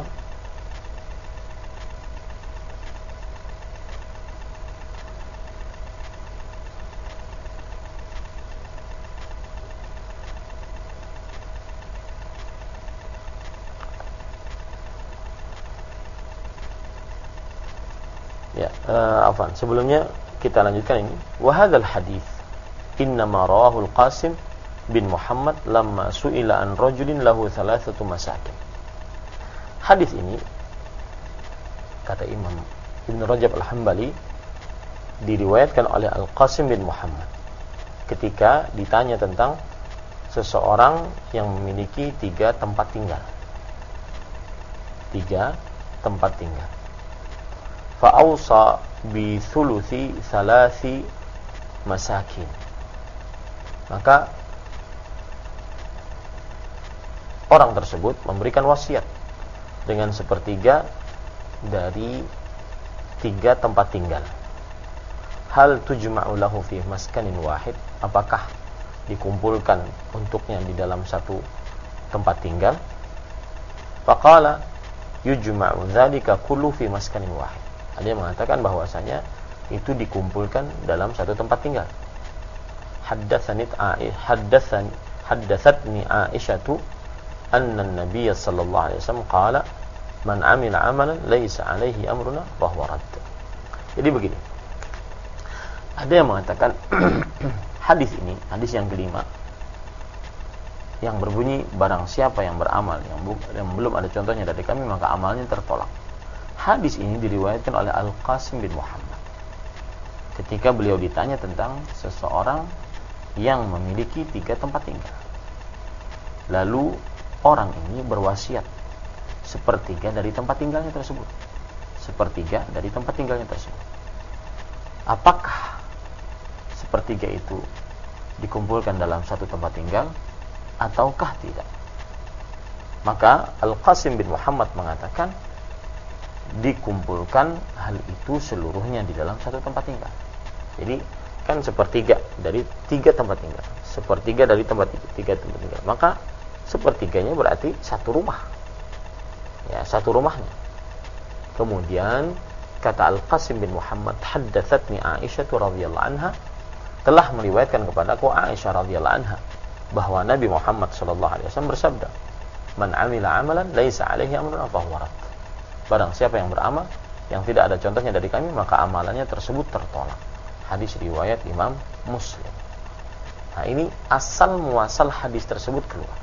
sebelumnya kita lanjutkan ini. Wa hadzal hadits innama rawahu al-Qasim bin Muhammad lamma su'ila an rajulin lahu thalathatu masakin. Hadis ini, kata Imam Ibn Rajab Al-Hambali, diriwayatkan oleh Al-Qasim bin Muhammad ketika ditanya tentang seseorang yang memiliki 3 tempat tinggal. 3 tempat tinggal. Fa'ausa bi thuluthi thalathi masakin. Maka orang tersebut memberikan wasiat dengan sepertiga dari 3 tempat tinggal. Hal tujma'u lahu fi maskanin wahid, apakah dikumpulkan untuknya di dalam satu tempat tinggal? Faqala yujma'u dzalika kullu fi maskanin wahid. Ada yang mengatakan bahwasanya itu dikumpulkan dalam satu tempat tinggal. Haddatsatni Aisyatu anna an-nabiy sallallahu alaihi wasallam qala man 'amila 'amalan laisa 'alaihi amruna fahuwa radd. Jadi begini. Ada yang mengatakan hadis ini, hadis yang kelima, yang berbunyi barang siapa yang beramal yang belum ada contohnya dari kami maka amalnya tertolak. Hadis ini diriwayatkan oleh Al-Qasim bin Muhammad ketika beliau ditanya tentang seseorang yang memiliki 3 tempat tinggal. Lalu orang ini berwasiat sepertiga dari tempat tinggalnya tersebut. Sepertiga dari tempat tinggalnya tersebut. Apakah sepertiga itu dikumpulkan dalam satu tempat tinggal ataukah tidak? Maka Al-Qasim bin Muhammad mengatakan dikumpulkan hal itu seluruhnya di dalam satu tempat tinggal. Jadi kan sepertiga dari 3 tempat tinggal, sepertiga dari 3 tempat tinggal, maka sepertiganya berarti satu rumah, ya, satu rumahnya. Kemudian kata Al-Qasim bin Muhammad, haddatsatni Aisyah radhiyallahu anha, telah meriwayatkan kepadaku Aisyah radhiyallahu anha bahwa Nabi Muhammad sallallahu alaihi wasallam bersabda, man 'amila 'amalan laisa 'alaihi amruna fahuwa radd. Barang siapa yang beramal yang tidak ada contohnya dari kami maka amalannya tersebut tertolak. Hadis riwayat Imam Muslim. Nah, ini asal muasal hadis tersebut keluar.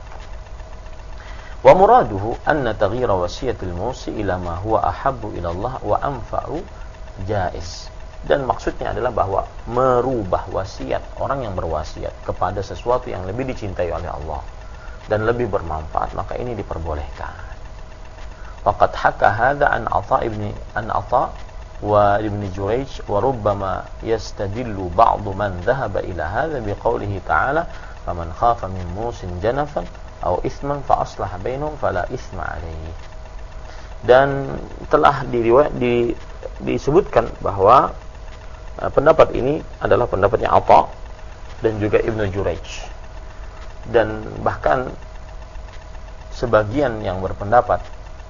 Wa muraduhu anna taghyira wasiyatil musi ila ma huwa ahabbu ila Allah wa anfa'u jaiz. Dan maksudnya adalah bahwa merubah wasiat orang yang berwasiat kepada sesuatu yang lebih dicintai oleh Allah dan lebih bermanfaat, maka ini diperbolehkan. Faqad haka hadza an Atha wa Ibn Jurayj wa rubbama yastadillu ba'du man dhahaba ila hadza biqaulihi ta'ala faman khafa min musin janafan aw ithman fa aslaha bainahum fala ithma alaihi. Dan telah disebutkan bahwa pendapat ini adalah pendapatnya Atha dan juga Ibn Jurayj, dan bahkan sebagian yang berpendapat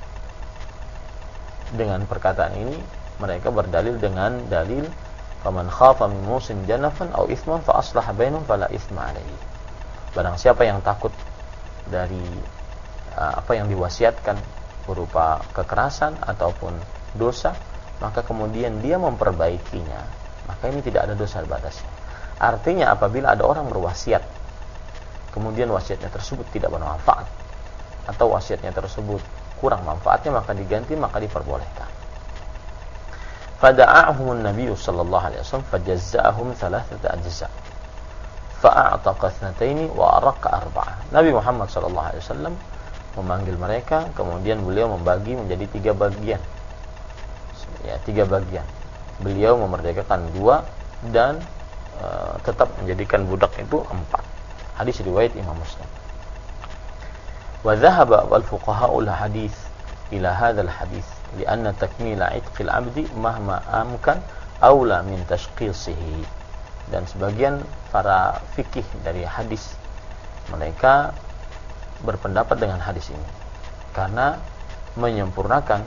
dengan perkataan ini mereka berdalil dengan dalil faman khafa min musin janafan aw ithman fa aslaha bainahum fala ithma alaihi. Barang siapa yang takut dari apa yang diwasiatkan berupa kekerasan ataupun dosa, maka kemudian dia memperbaikinya, maka ini tidak ada dosa batasnya. Artinya apabila ada orang berwasiat kemudian wasiatnya tersebut tidak bermanfaat atau wasiatnya tersebut kurang manfaatnya, maka diganti, maka diperbolehkan. Fada'ahum an-nabiy sallallahu alaihi wasallam fajazza'ahum thalathata ajza' fa'a'taqa ithnatayn wa araqa arba'ah. Nabi Muhammad sallallahu alaihi wasallam memanggil mereka, kemudian beliau membagi menjadi 3 bagian. Ya, 3 bagian. Beliau memerdekakan 2 dan tetap menjadikan budak itu 4. Hadis riwayat Imam Muslim. Wa dhahaba wal fuqaha'u al hadits ila hadzal hadits li'anna takmila 'itqil 'abdi mahma amkan aula min tashqisihi. Dan sebagian para fikih dari hadis mereka berpendapat dengan hadis ini karena menyempurnakan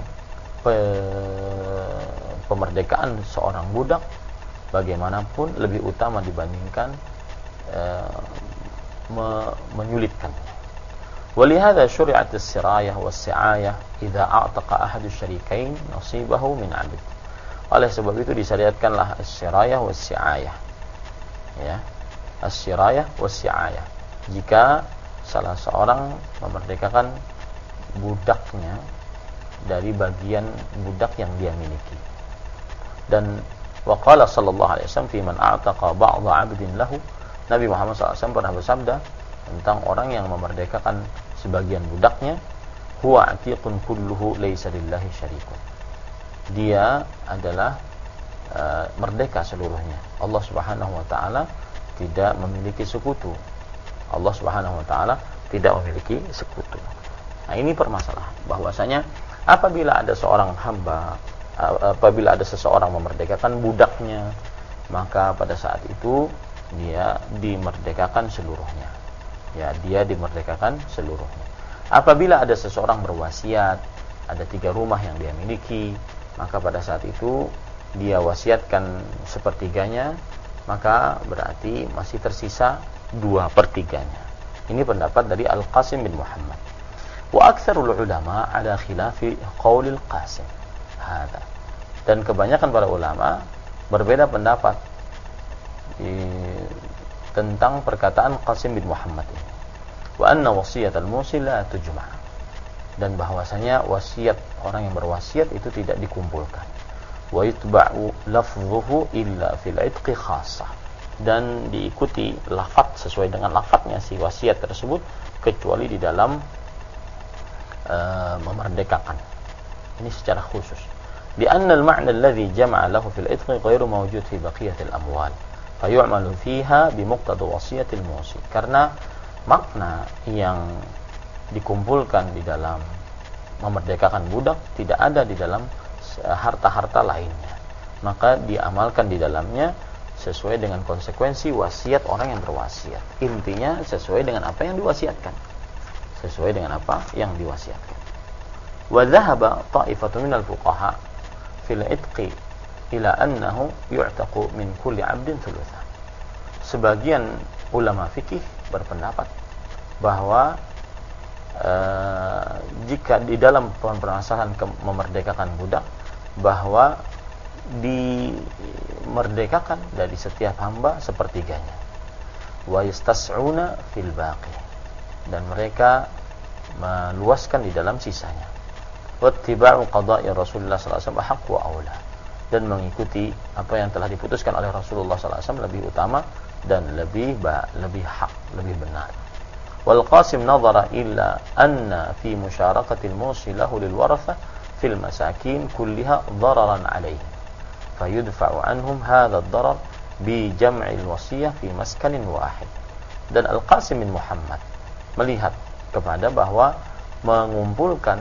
pemerdekaan seorang budak bagaimanapun lebih utama dibandingkan menyulitkannya. Walihada syuri'at as-sirayah was-si'ayah idza a'taqa ahadu syarikain nasibahu min 'abd. Oleh sebab itu disyariatkanlah as-sirayah was-si'ayah. Ya. As-sirayah was-si'ayah. Jika salah seorang memerdekakan budaknya dari bagian budak yang dia miliki. Dan waqala sallallahu alaihi wasallam fi man a'taqa ba'dha 'abdin lahu, Nabi Muhammad SAW pernah bersabda tentang orang yang memerdekakan sebagian budaknya, huwa atiqun kulluhu laisa lillahi syarikun. Dia adalah merdeka seluruhnya. Allah Subhanahu wa taala tidak memiliki sekutu. Allah Subhanahu wa taala tidak memiliki sekutu. Nah, ini permasalahan bahwasanya apabila ada seorang hamba, apabila ada seseorang memerdekakan budaknya, maka pada saat itu dia dimerdekakan seluruhnya. Ya, dia dimerdekakan seluruhnya. Apabila ada seseorang berwasiat, ada 3 rumah yang dia miliki, maka pada saat itu dia wasiatkan sepertiganya, maka berarti masih tersisa 2/3-nya. Ini pendapat dari Al-Qasim bin Muhammad. Wa aktsarul ulama ala khilafi qaulil Qasim. Hada. Dan kebanyakan para ulama berbeda pendapat tentang perkataan Qasim bin Muhammad ini. Wa anna wasiyatal musil la tujma'. Dan bahwasanya wasiat orang yang berwasiat itu tidak dikumpulkan. Wa yutba'u lafdhuhu illa fil 'itqi khassah. Dan diikuti lafaz sesuai dengan lafaznya si wasiat tersebut kecuali di dalam memerdekakan. Ini secara khusus. Di anna al-ma'na alladhi jama'a lahu fil 'itqi ghairu mawjud fi baqiyatil amwal. Fayu'malu fiha bimuqtada wasiyatil musi. Karena makna yang dikumpulkan di dalam memerdekakan budak tidak ada di dalam harta-harta lainnya. Maka diamalkan di dalamnya sesuai dengan konsekuensi wasiat orang yang berwasiat. Intinya sesuai dengan apa yang diwasiatkan. Sesuai dengan apa yang diwasiatkan. Wa dhahaba ta'ifatu minal fuqaha fil 'itqi ila annahu yu'taqu min kulli 'abdin thuluthan. Sebagian ulama fikih berpendapat bahwa jika di dalam permasalahan memerdekakan budak, bahwa dimerdekakan dari setiap hamba sepertiganya. Wa yastas'una fil baqi. Dan mereka meluaskan di dalam sisanya. Wattiba'u qada'i Rasulullah sallallahu alaihi wasallam haqqu wa aula. Dan mengikuti apa yang telah diputuskan oleh Rasulullah sallallahu alaihi wasallam lebih utama dan lebih hak, lebih benar. Wal Qasim nadhara illa anna fi musyarakati al-musi lahu lil waratha fil masakin kulliha dararan alayhi. Fayudfa'u anhum hadha ad-darar bi jam'i al-wasiyah fi maskanin wahid. Dan Al-Qasim bin Muhammad melihat kepada bahwa mengumpulkan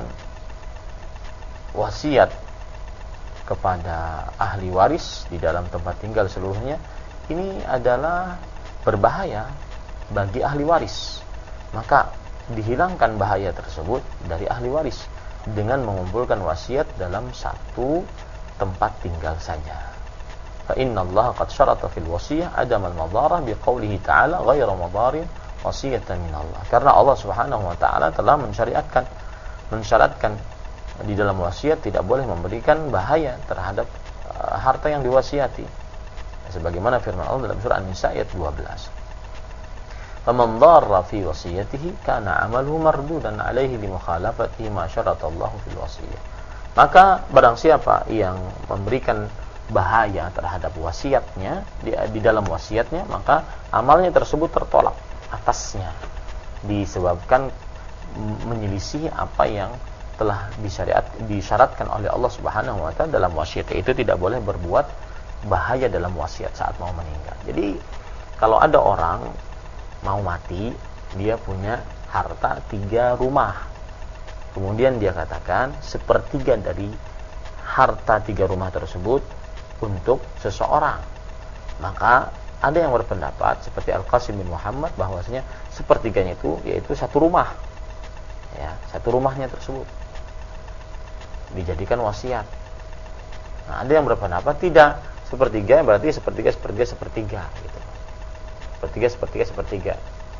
wasiat kepada ahli waris di dalam tempat tinggal seluruhnya ini adalah berbahaya bagi ahli waris. Maka dihilangkan bahaya tersebut dari ahli waris dengan mengumpulkan wasiat dalam satu tempat tinggal saja. Fa inna Allah qad syarata fil wasiyah adam al-madarah biqaulihi ta'ala ghairu madarin wasiyatan min Allah. Karena Allah Subhanahu wa taala telah mensyaratkan di dalam wasiat tidak boleh memberikan bahaya terhadap harta yang diwasiati. Sebagaimana firman Allah dalam surah An-Nisa ayat 12. Faman dharra fi wasiyatihi kana 'amaluhu mardudan 'alaihi li mukhalafatihi ma syarata Allah fil wasiyah. Maka barang siapa yang memberikan bahaya terhadap wasiatnya di dalam wasiatnya, maka amalnya tersebut tertolak atasnya disebabkan menyelisih apa yang telah disyaratkan oleh Allah Subhanahu wa taala dalam wasiat. Itu tidak boleh berbuat bahaya dalam wasiat saat mau meninggal. Jadi kalau ada orang mau mati, dia punya harta 3 rumah. Kemudian dia katakan 1/3 dari harta 3 rumah tersebut untuk seseorang. Maka ada yang berpendapat seperti Al-Qasim bin Muhammad bahwasanya 1/3-nya itu yaitu 1 rumah. Ya, 1 rumahnya tersebut dijadikan wasiat. Nah, ada yang berpendapat tidak, 1/3 berarti 1/3 gitu. 1/3.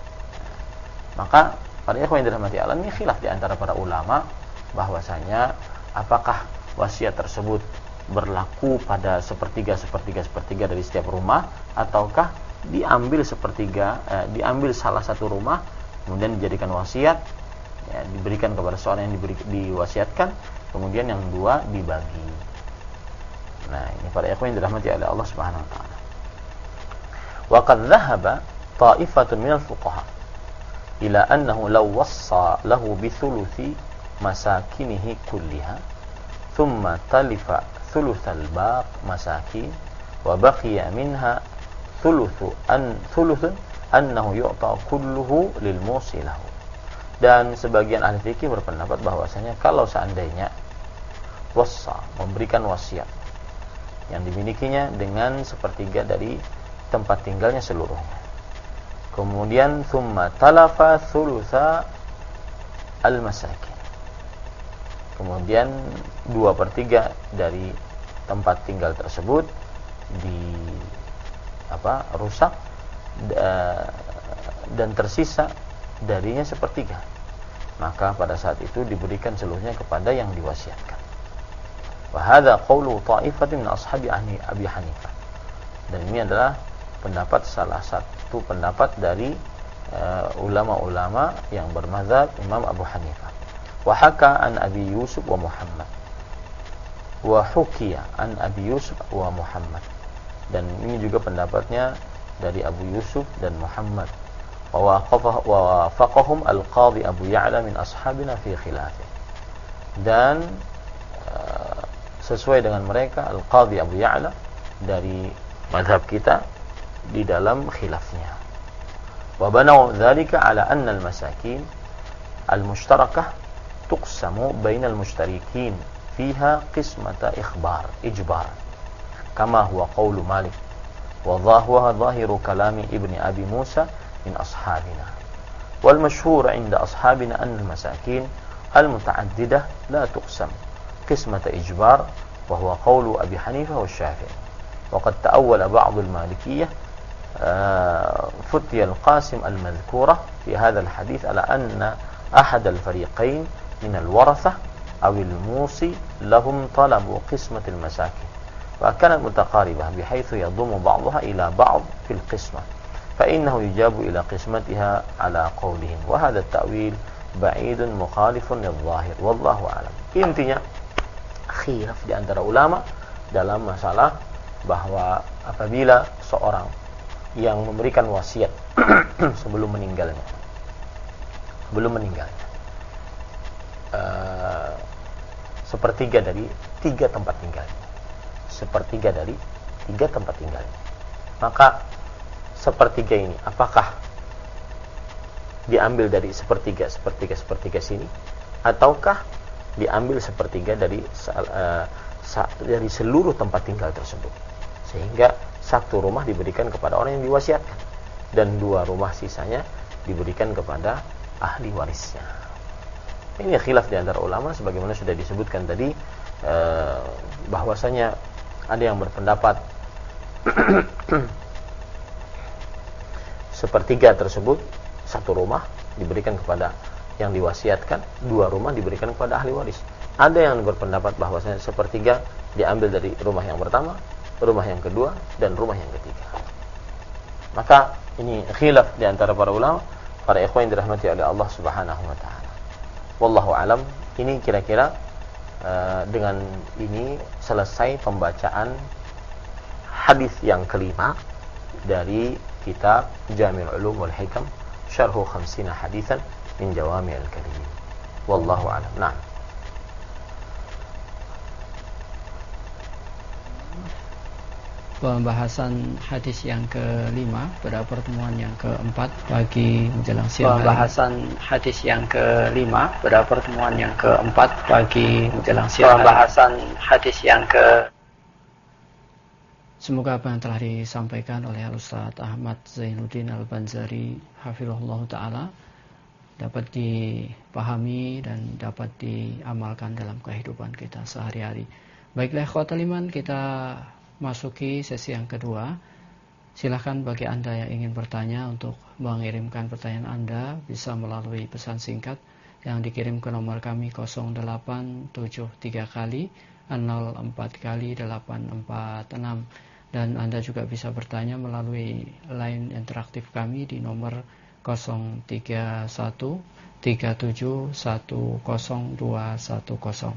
Maka pada ikhwan yang dirahmati Allah, ini khilaf di antara para ulama bahwasanya apakah wasiat tersebut berlaku pada 1/3 dari setiap rumah, ataukah diambil diambil salah satu rumah kemudian dijadikan wasiat, ya, diberikan kepada seorang yang diwasiatkan, kemudian yang 2 dibagi. Nah, ini para ikhwan yang dirahmati oleh Allah Subhanahu wa taala. Wa qad dhahaba ta'ifatun minal fuqaha ila annahu law wassa lahu bi thuluthi masakinihi kulliha thumma talifa thuluthal baq masakin wa baqiya minha thuluthun annahu yu'ta kulluhu lil musilahu. Dan sebagian ahli fikih berpendapat bahwasanya kalau seandainya wassa, memberikan wasiat yang dimilikinya dengan sepertiga dari tempat tinggalnya seluruhnya, kemudian thumma talafa thulutha al-masakin, kemudian 2/3 dari tempat tinggal tersebut rusak dan tersisa darinya sepertiga, maka pada saat itu diberikan seluruhnya kepada yang diwasiatkan. Wa hadza qaulu ta'ifatin min ashabi Abi Hanifah. Dan ini adalah pendapat salah satu pendapat dari ulama-ulama yang bermadzhab Imam Abu Hanifah. Wa haka an Abi Yusuf wa Muhammad. Wa hukiya an Abi Yusuf wa Muhammad. Dan ini juga pendapatnya dari Abu Yusuf dan Muhammad. Wa wafaqahum al-Qadhi Abu Ya'la min ashabina fi khilafih. Dan sesuai dengan mereka al-Qadhi Abu Ya'la dari mazhab kita di dalam khilafnya. Wa banaw dzalika ala anna al-masakin al-mushtarakah tuqsamu bainal mushtarikin fiha qismata ijbar kama huwa qawlu Malik wa dhahiru kalami ibni Abi Musa min ashabina wal masyhur 'inda ashabina anna al-masakin al-muta'addidah la tuqsam qismata ijbar wa huwa qawlu Abi Hanifah wa Syafi'i. wa qad ta'awwala ba'd al-Malikiyyah فتي القاسم المذكورة في هذا الحديث على أن أحد الفريقين من الورثة أو الموصي لهم طلب قسمة المساكن وكانت متقاربة بحيث يضم بعضها إلى بعض في القسمة فإنه يجاب إلى قسمتها على قولهم وهذا التأويل بعيد مخالف للظاهر والله أعلم. Intinya khilaf di antara ulama dalam masalah bahwa apabila seorang yang memberikan wasiat sebelum meninggalnya sepertiga dari 3 tempat tinggalnya, maka sepertiga ini apakah diambil dari sepertiga sini ataukah diambil sepertiga dari seluruh tempat tinggal tersebut, sehingga 1 rumah diberikan kepada orang yang diwasiatkan dan 2 rumah sisanya diberikan kepada ahli warisnya. Ini khilaf di antara ulama sebagaimana sudah disebutkan tadi, bahwasanya ada yang berpendapat sepertiga tersebut 1 rumah diberikan kepada yang diwasiatkan, 2 rumah diberikan kepada ahli waris. Ada yang berpendapat bahwasanya sepertiga diambil dari rumah yang pertama, rumah yang kedua, dan rumah yang ketiga. Maka ini khilaf di antara para ulama, para ikhwan yang dirahmati oleh Allah Subhanahu wa taala. Wallahu alam. Ini kira-kira dengan ini selesai pembacaan hadis yang kelima dari kitab Jami'ul Ulum wal Hikam, Syarhu 50 Haditsan min Jawami'il Kalim. Wallahu alam. Nah, pembahasan hadis yang kelima pada pertemuan yang keempat pagi menjelang siang hari. Pembahasan hadis yang kelima pada pertemuan yang keempat pagi menjelang siang hari. Pembahasan hadis yang Semoga apa yang telah disampaikan oleh Al-Ustaz Ahmad Zainuddin Al-Banzari hafizahullah ta'ala dapat dipahami dan dapat diamalkan dalam kehidupan kita sehari-hari. Baiklah ikhwatal iman, kita masuki sesi yang kedua. Silahkan bagi Anda yang ingin bertanya untuk mengirimkan pertanyaan Anda bisa melalui pesan singkat yang dikirim ke nomor kami 0873 kali 04 kali 846, dan Anda juga bisa bertanya melalui line interaktif kami di nomor 031 37 10 210.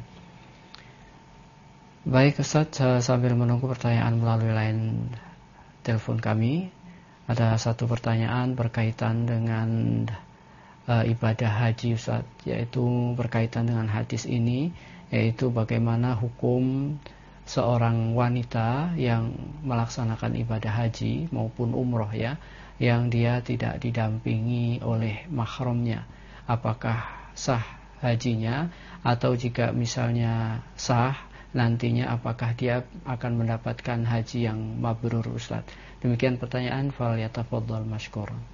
Baik Ustaz, sambil menunggu pertanyaan melalui line telepon kami, ada satu pertanyaan berkaitan dengan ibadah haji Ustaz, yaitu berkaitan dengan hadis ini, yaitu bagaimana hukum seorang wanita yang melaksanakan ibadah haji maupun umroh ya, yang dia tidak didampingi oleh mahramnya. Apakah sah hajinya, atau jika misalnya sah, nantinya apakah dia akan mendapatkan haji yang mabrur Ustaz? Demikian pertanyaan, fal yatafaddal mashkuran.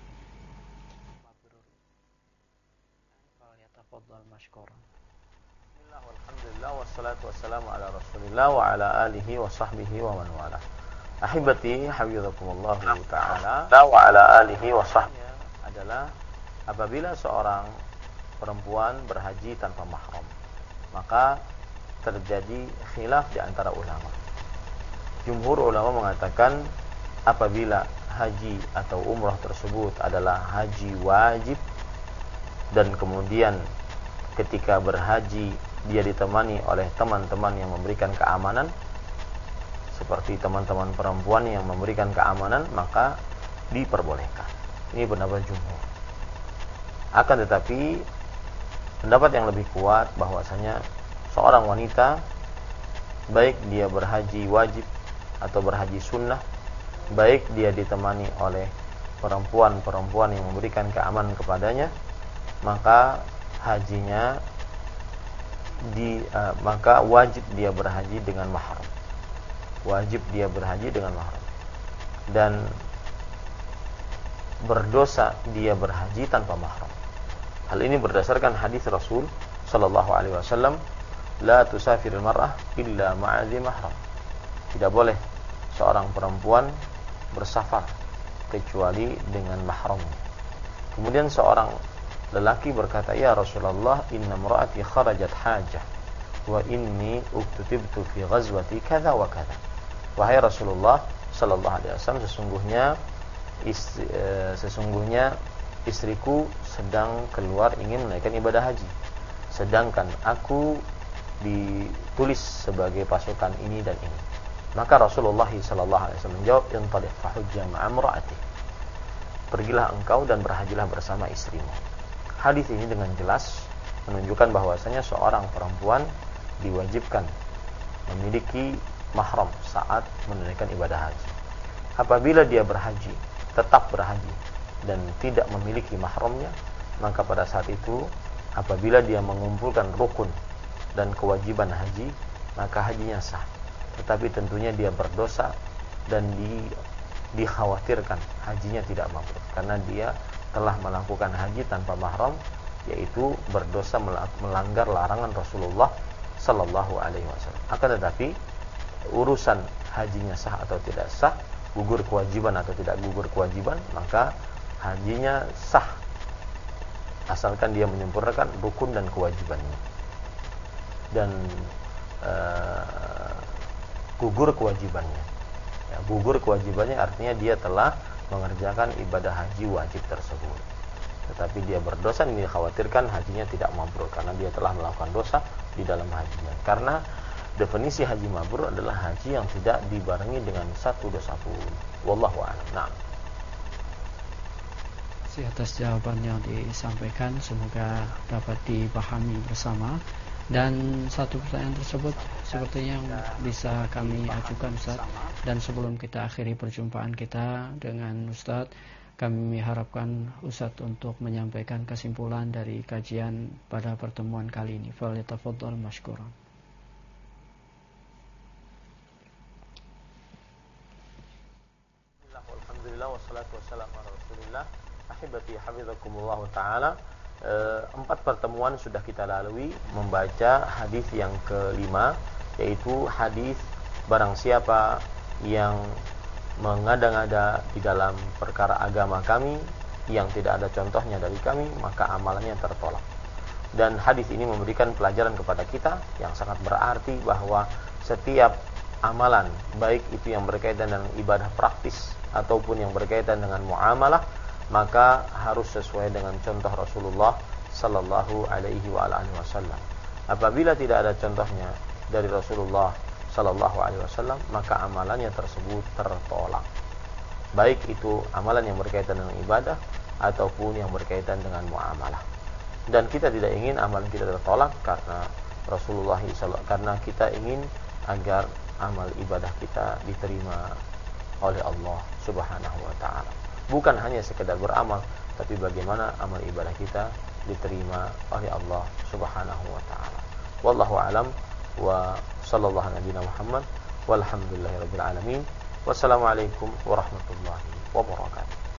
Bismillah walhamdulillah wassalatu wassalamu ala Rasulillah wa ala alihi wa sahbihi wa man wala. Ahibati hafizakumullah ta'ala wa ala alihi wa sahbihi adalah apabila seorang perempuan berhaji tanpa mahram, maka terjadi khilaf di antara ulama. Jumhur ulama mengatakan apabila haji atau umrah tersebut adalah haji wajib, dan kemudian ketika berhaji dia ditemani oleh teman-teman yang memberikan keamanan, seperti teman-teman perempuan yang memberikan keamanan, maka diperbolehkan. Ini pendapat jumhur. Akan tetapi pendapat yang lebih kuat bahwasanya seorang wanita, baik dia berhaji wajib atau berhaji sunnah, baik dia ditemani oleh perempuan-perempuan yang memberikan keamanan kepadanya, maka hajinya maka wajib dia berhaji dengan mahram. Wajib dia berhaji dengan mahram. Dan berdosa dia berhaji tanpa mahram. Hal ini berdasarkan hadis Rasul sallallahu alaihi wasallam, la tusafirul mar'ah illa ma'adhi mahram. Tidak boleh seorang perempuan bersafar kecuali dengan mahramnya. Kemudian seorang lelaki berkata, ya Rasulullah, inna imra'ati kharajat hajah wa inni uktutibtu fi ghazwati kadza wa kadza. Wahai Rasulullah sallallahu alaihi wasallam, sesungguhnya istriku sedang keluar ingin menaikkan ibadah haji, sedangkan aku ditulis sebagai pasukan ini dan ini. Maka Rasulullah sallallahu alaihi wasallam menjawab, intaliq fahujja ma'a imra'ati. Pergilah engkau dan berhajilah bersama istrimu. Hadis ini dengan jelas menunjukkan bahwasanya seorang perempuan diwajibkan memiliki mahram saat menunaikan ibadah haji. Apabila dia berhaji, tetap berhaji dan tidak memiliki mahramnya, maka pada saat itu apabila dia mengumpulkan rukun dan kewajiban haji, maka hajinya sah. Tetapi tentunya dia berdosa dan dikhawatirkan hajinya tidak mabrur karena dia telah melakukan haji tanpa mahram, yaitu berdosa melanggar larangan Rasulullah sallallahu alaihi wasallam. Akan tetapi urusan hajinya sah atau tidak sah, gugur kewajiban atau tidak gugur kewajiban, maka hajinya sah asalkan dia menyempurnakan rukun dan kewajibannya. Dan gugur kewajibannya. Ya, gugur kewajibannya artinya dia telah mengerjakan ibadah haji wajib tersebut. Tetapi dia berdosa, ini dikhawatirkan hajinya tidak mabrur karena dia telah melakukan dosa di dalam hajinya. Karena definisi haji mabrur adalah haji yang tidak dibarengi dengan satu dosa pun. Wallahu a'lam. Nah, atas jawaban yang disampaikan, semoga dapat dipahami bersama. Dan satu pertanyaan tersebut sepertinya yang bisa kami ajukan Ustaz. Dan sebelum kita akhiri perjumpaan kita dengan Ustaz, kami harapkan Ustaz untuk menyampaikan kesimpulan dari kajian pada pertemuan kali ini. Falyatafaddal mashkuran. Alhamdulillah wassalatu wassalamu ala Rasulillah. Ahibati hafizakumullah ta'ala. 4 pertemuan sudah kita lalui membaca hadis yang kelima, yaitu hadis barang siapa yang mengada-ngada di dalam perkara agama kami yang tidak ada contohnya dari kami, maka amalannya tertolak. Dan hadis ini memberikan pelajaran kepada kita yang sangat berarti bahwa setiap amalan, baik itu yang berkaitan dengan ibadah praktis ataupun yang berkaitan dengan muamalah, maka harus sesuai dengan contoh Rasulullah sallallahu alaihi wasallam. Apabila tidak ada contohnya dari Rasulullah sallallahu alaihi wasallam, maka amalannya tersebut tertolak. Baik itu amalan yang berkaitan dengan ibadah ataupun yang berkaitan dengan muamalah. Dan kita tidak ingin amalan kita tertolak karena Rasulullah SAW, karena kita ingin agar amal ibadah kita diterima oleh Allah Subhanahu wa taala. Bukan hanya sekedar beramal, tapi bagaimana amal ibadah kita diterima oleh Allah Subhanahu wa taala. Wallahu alam wa sallallahu nabiyana Muhammad walhamdulillahirabbil alamin. Wassalamualaikum warahmatullahi wabarakatuh.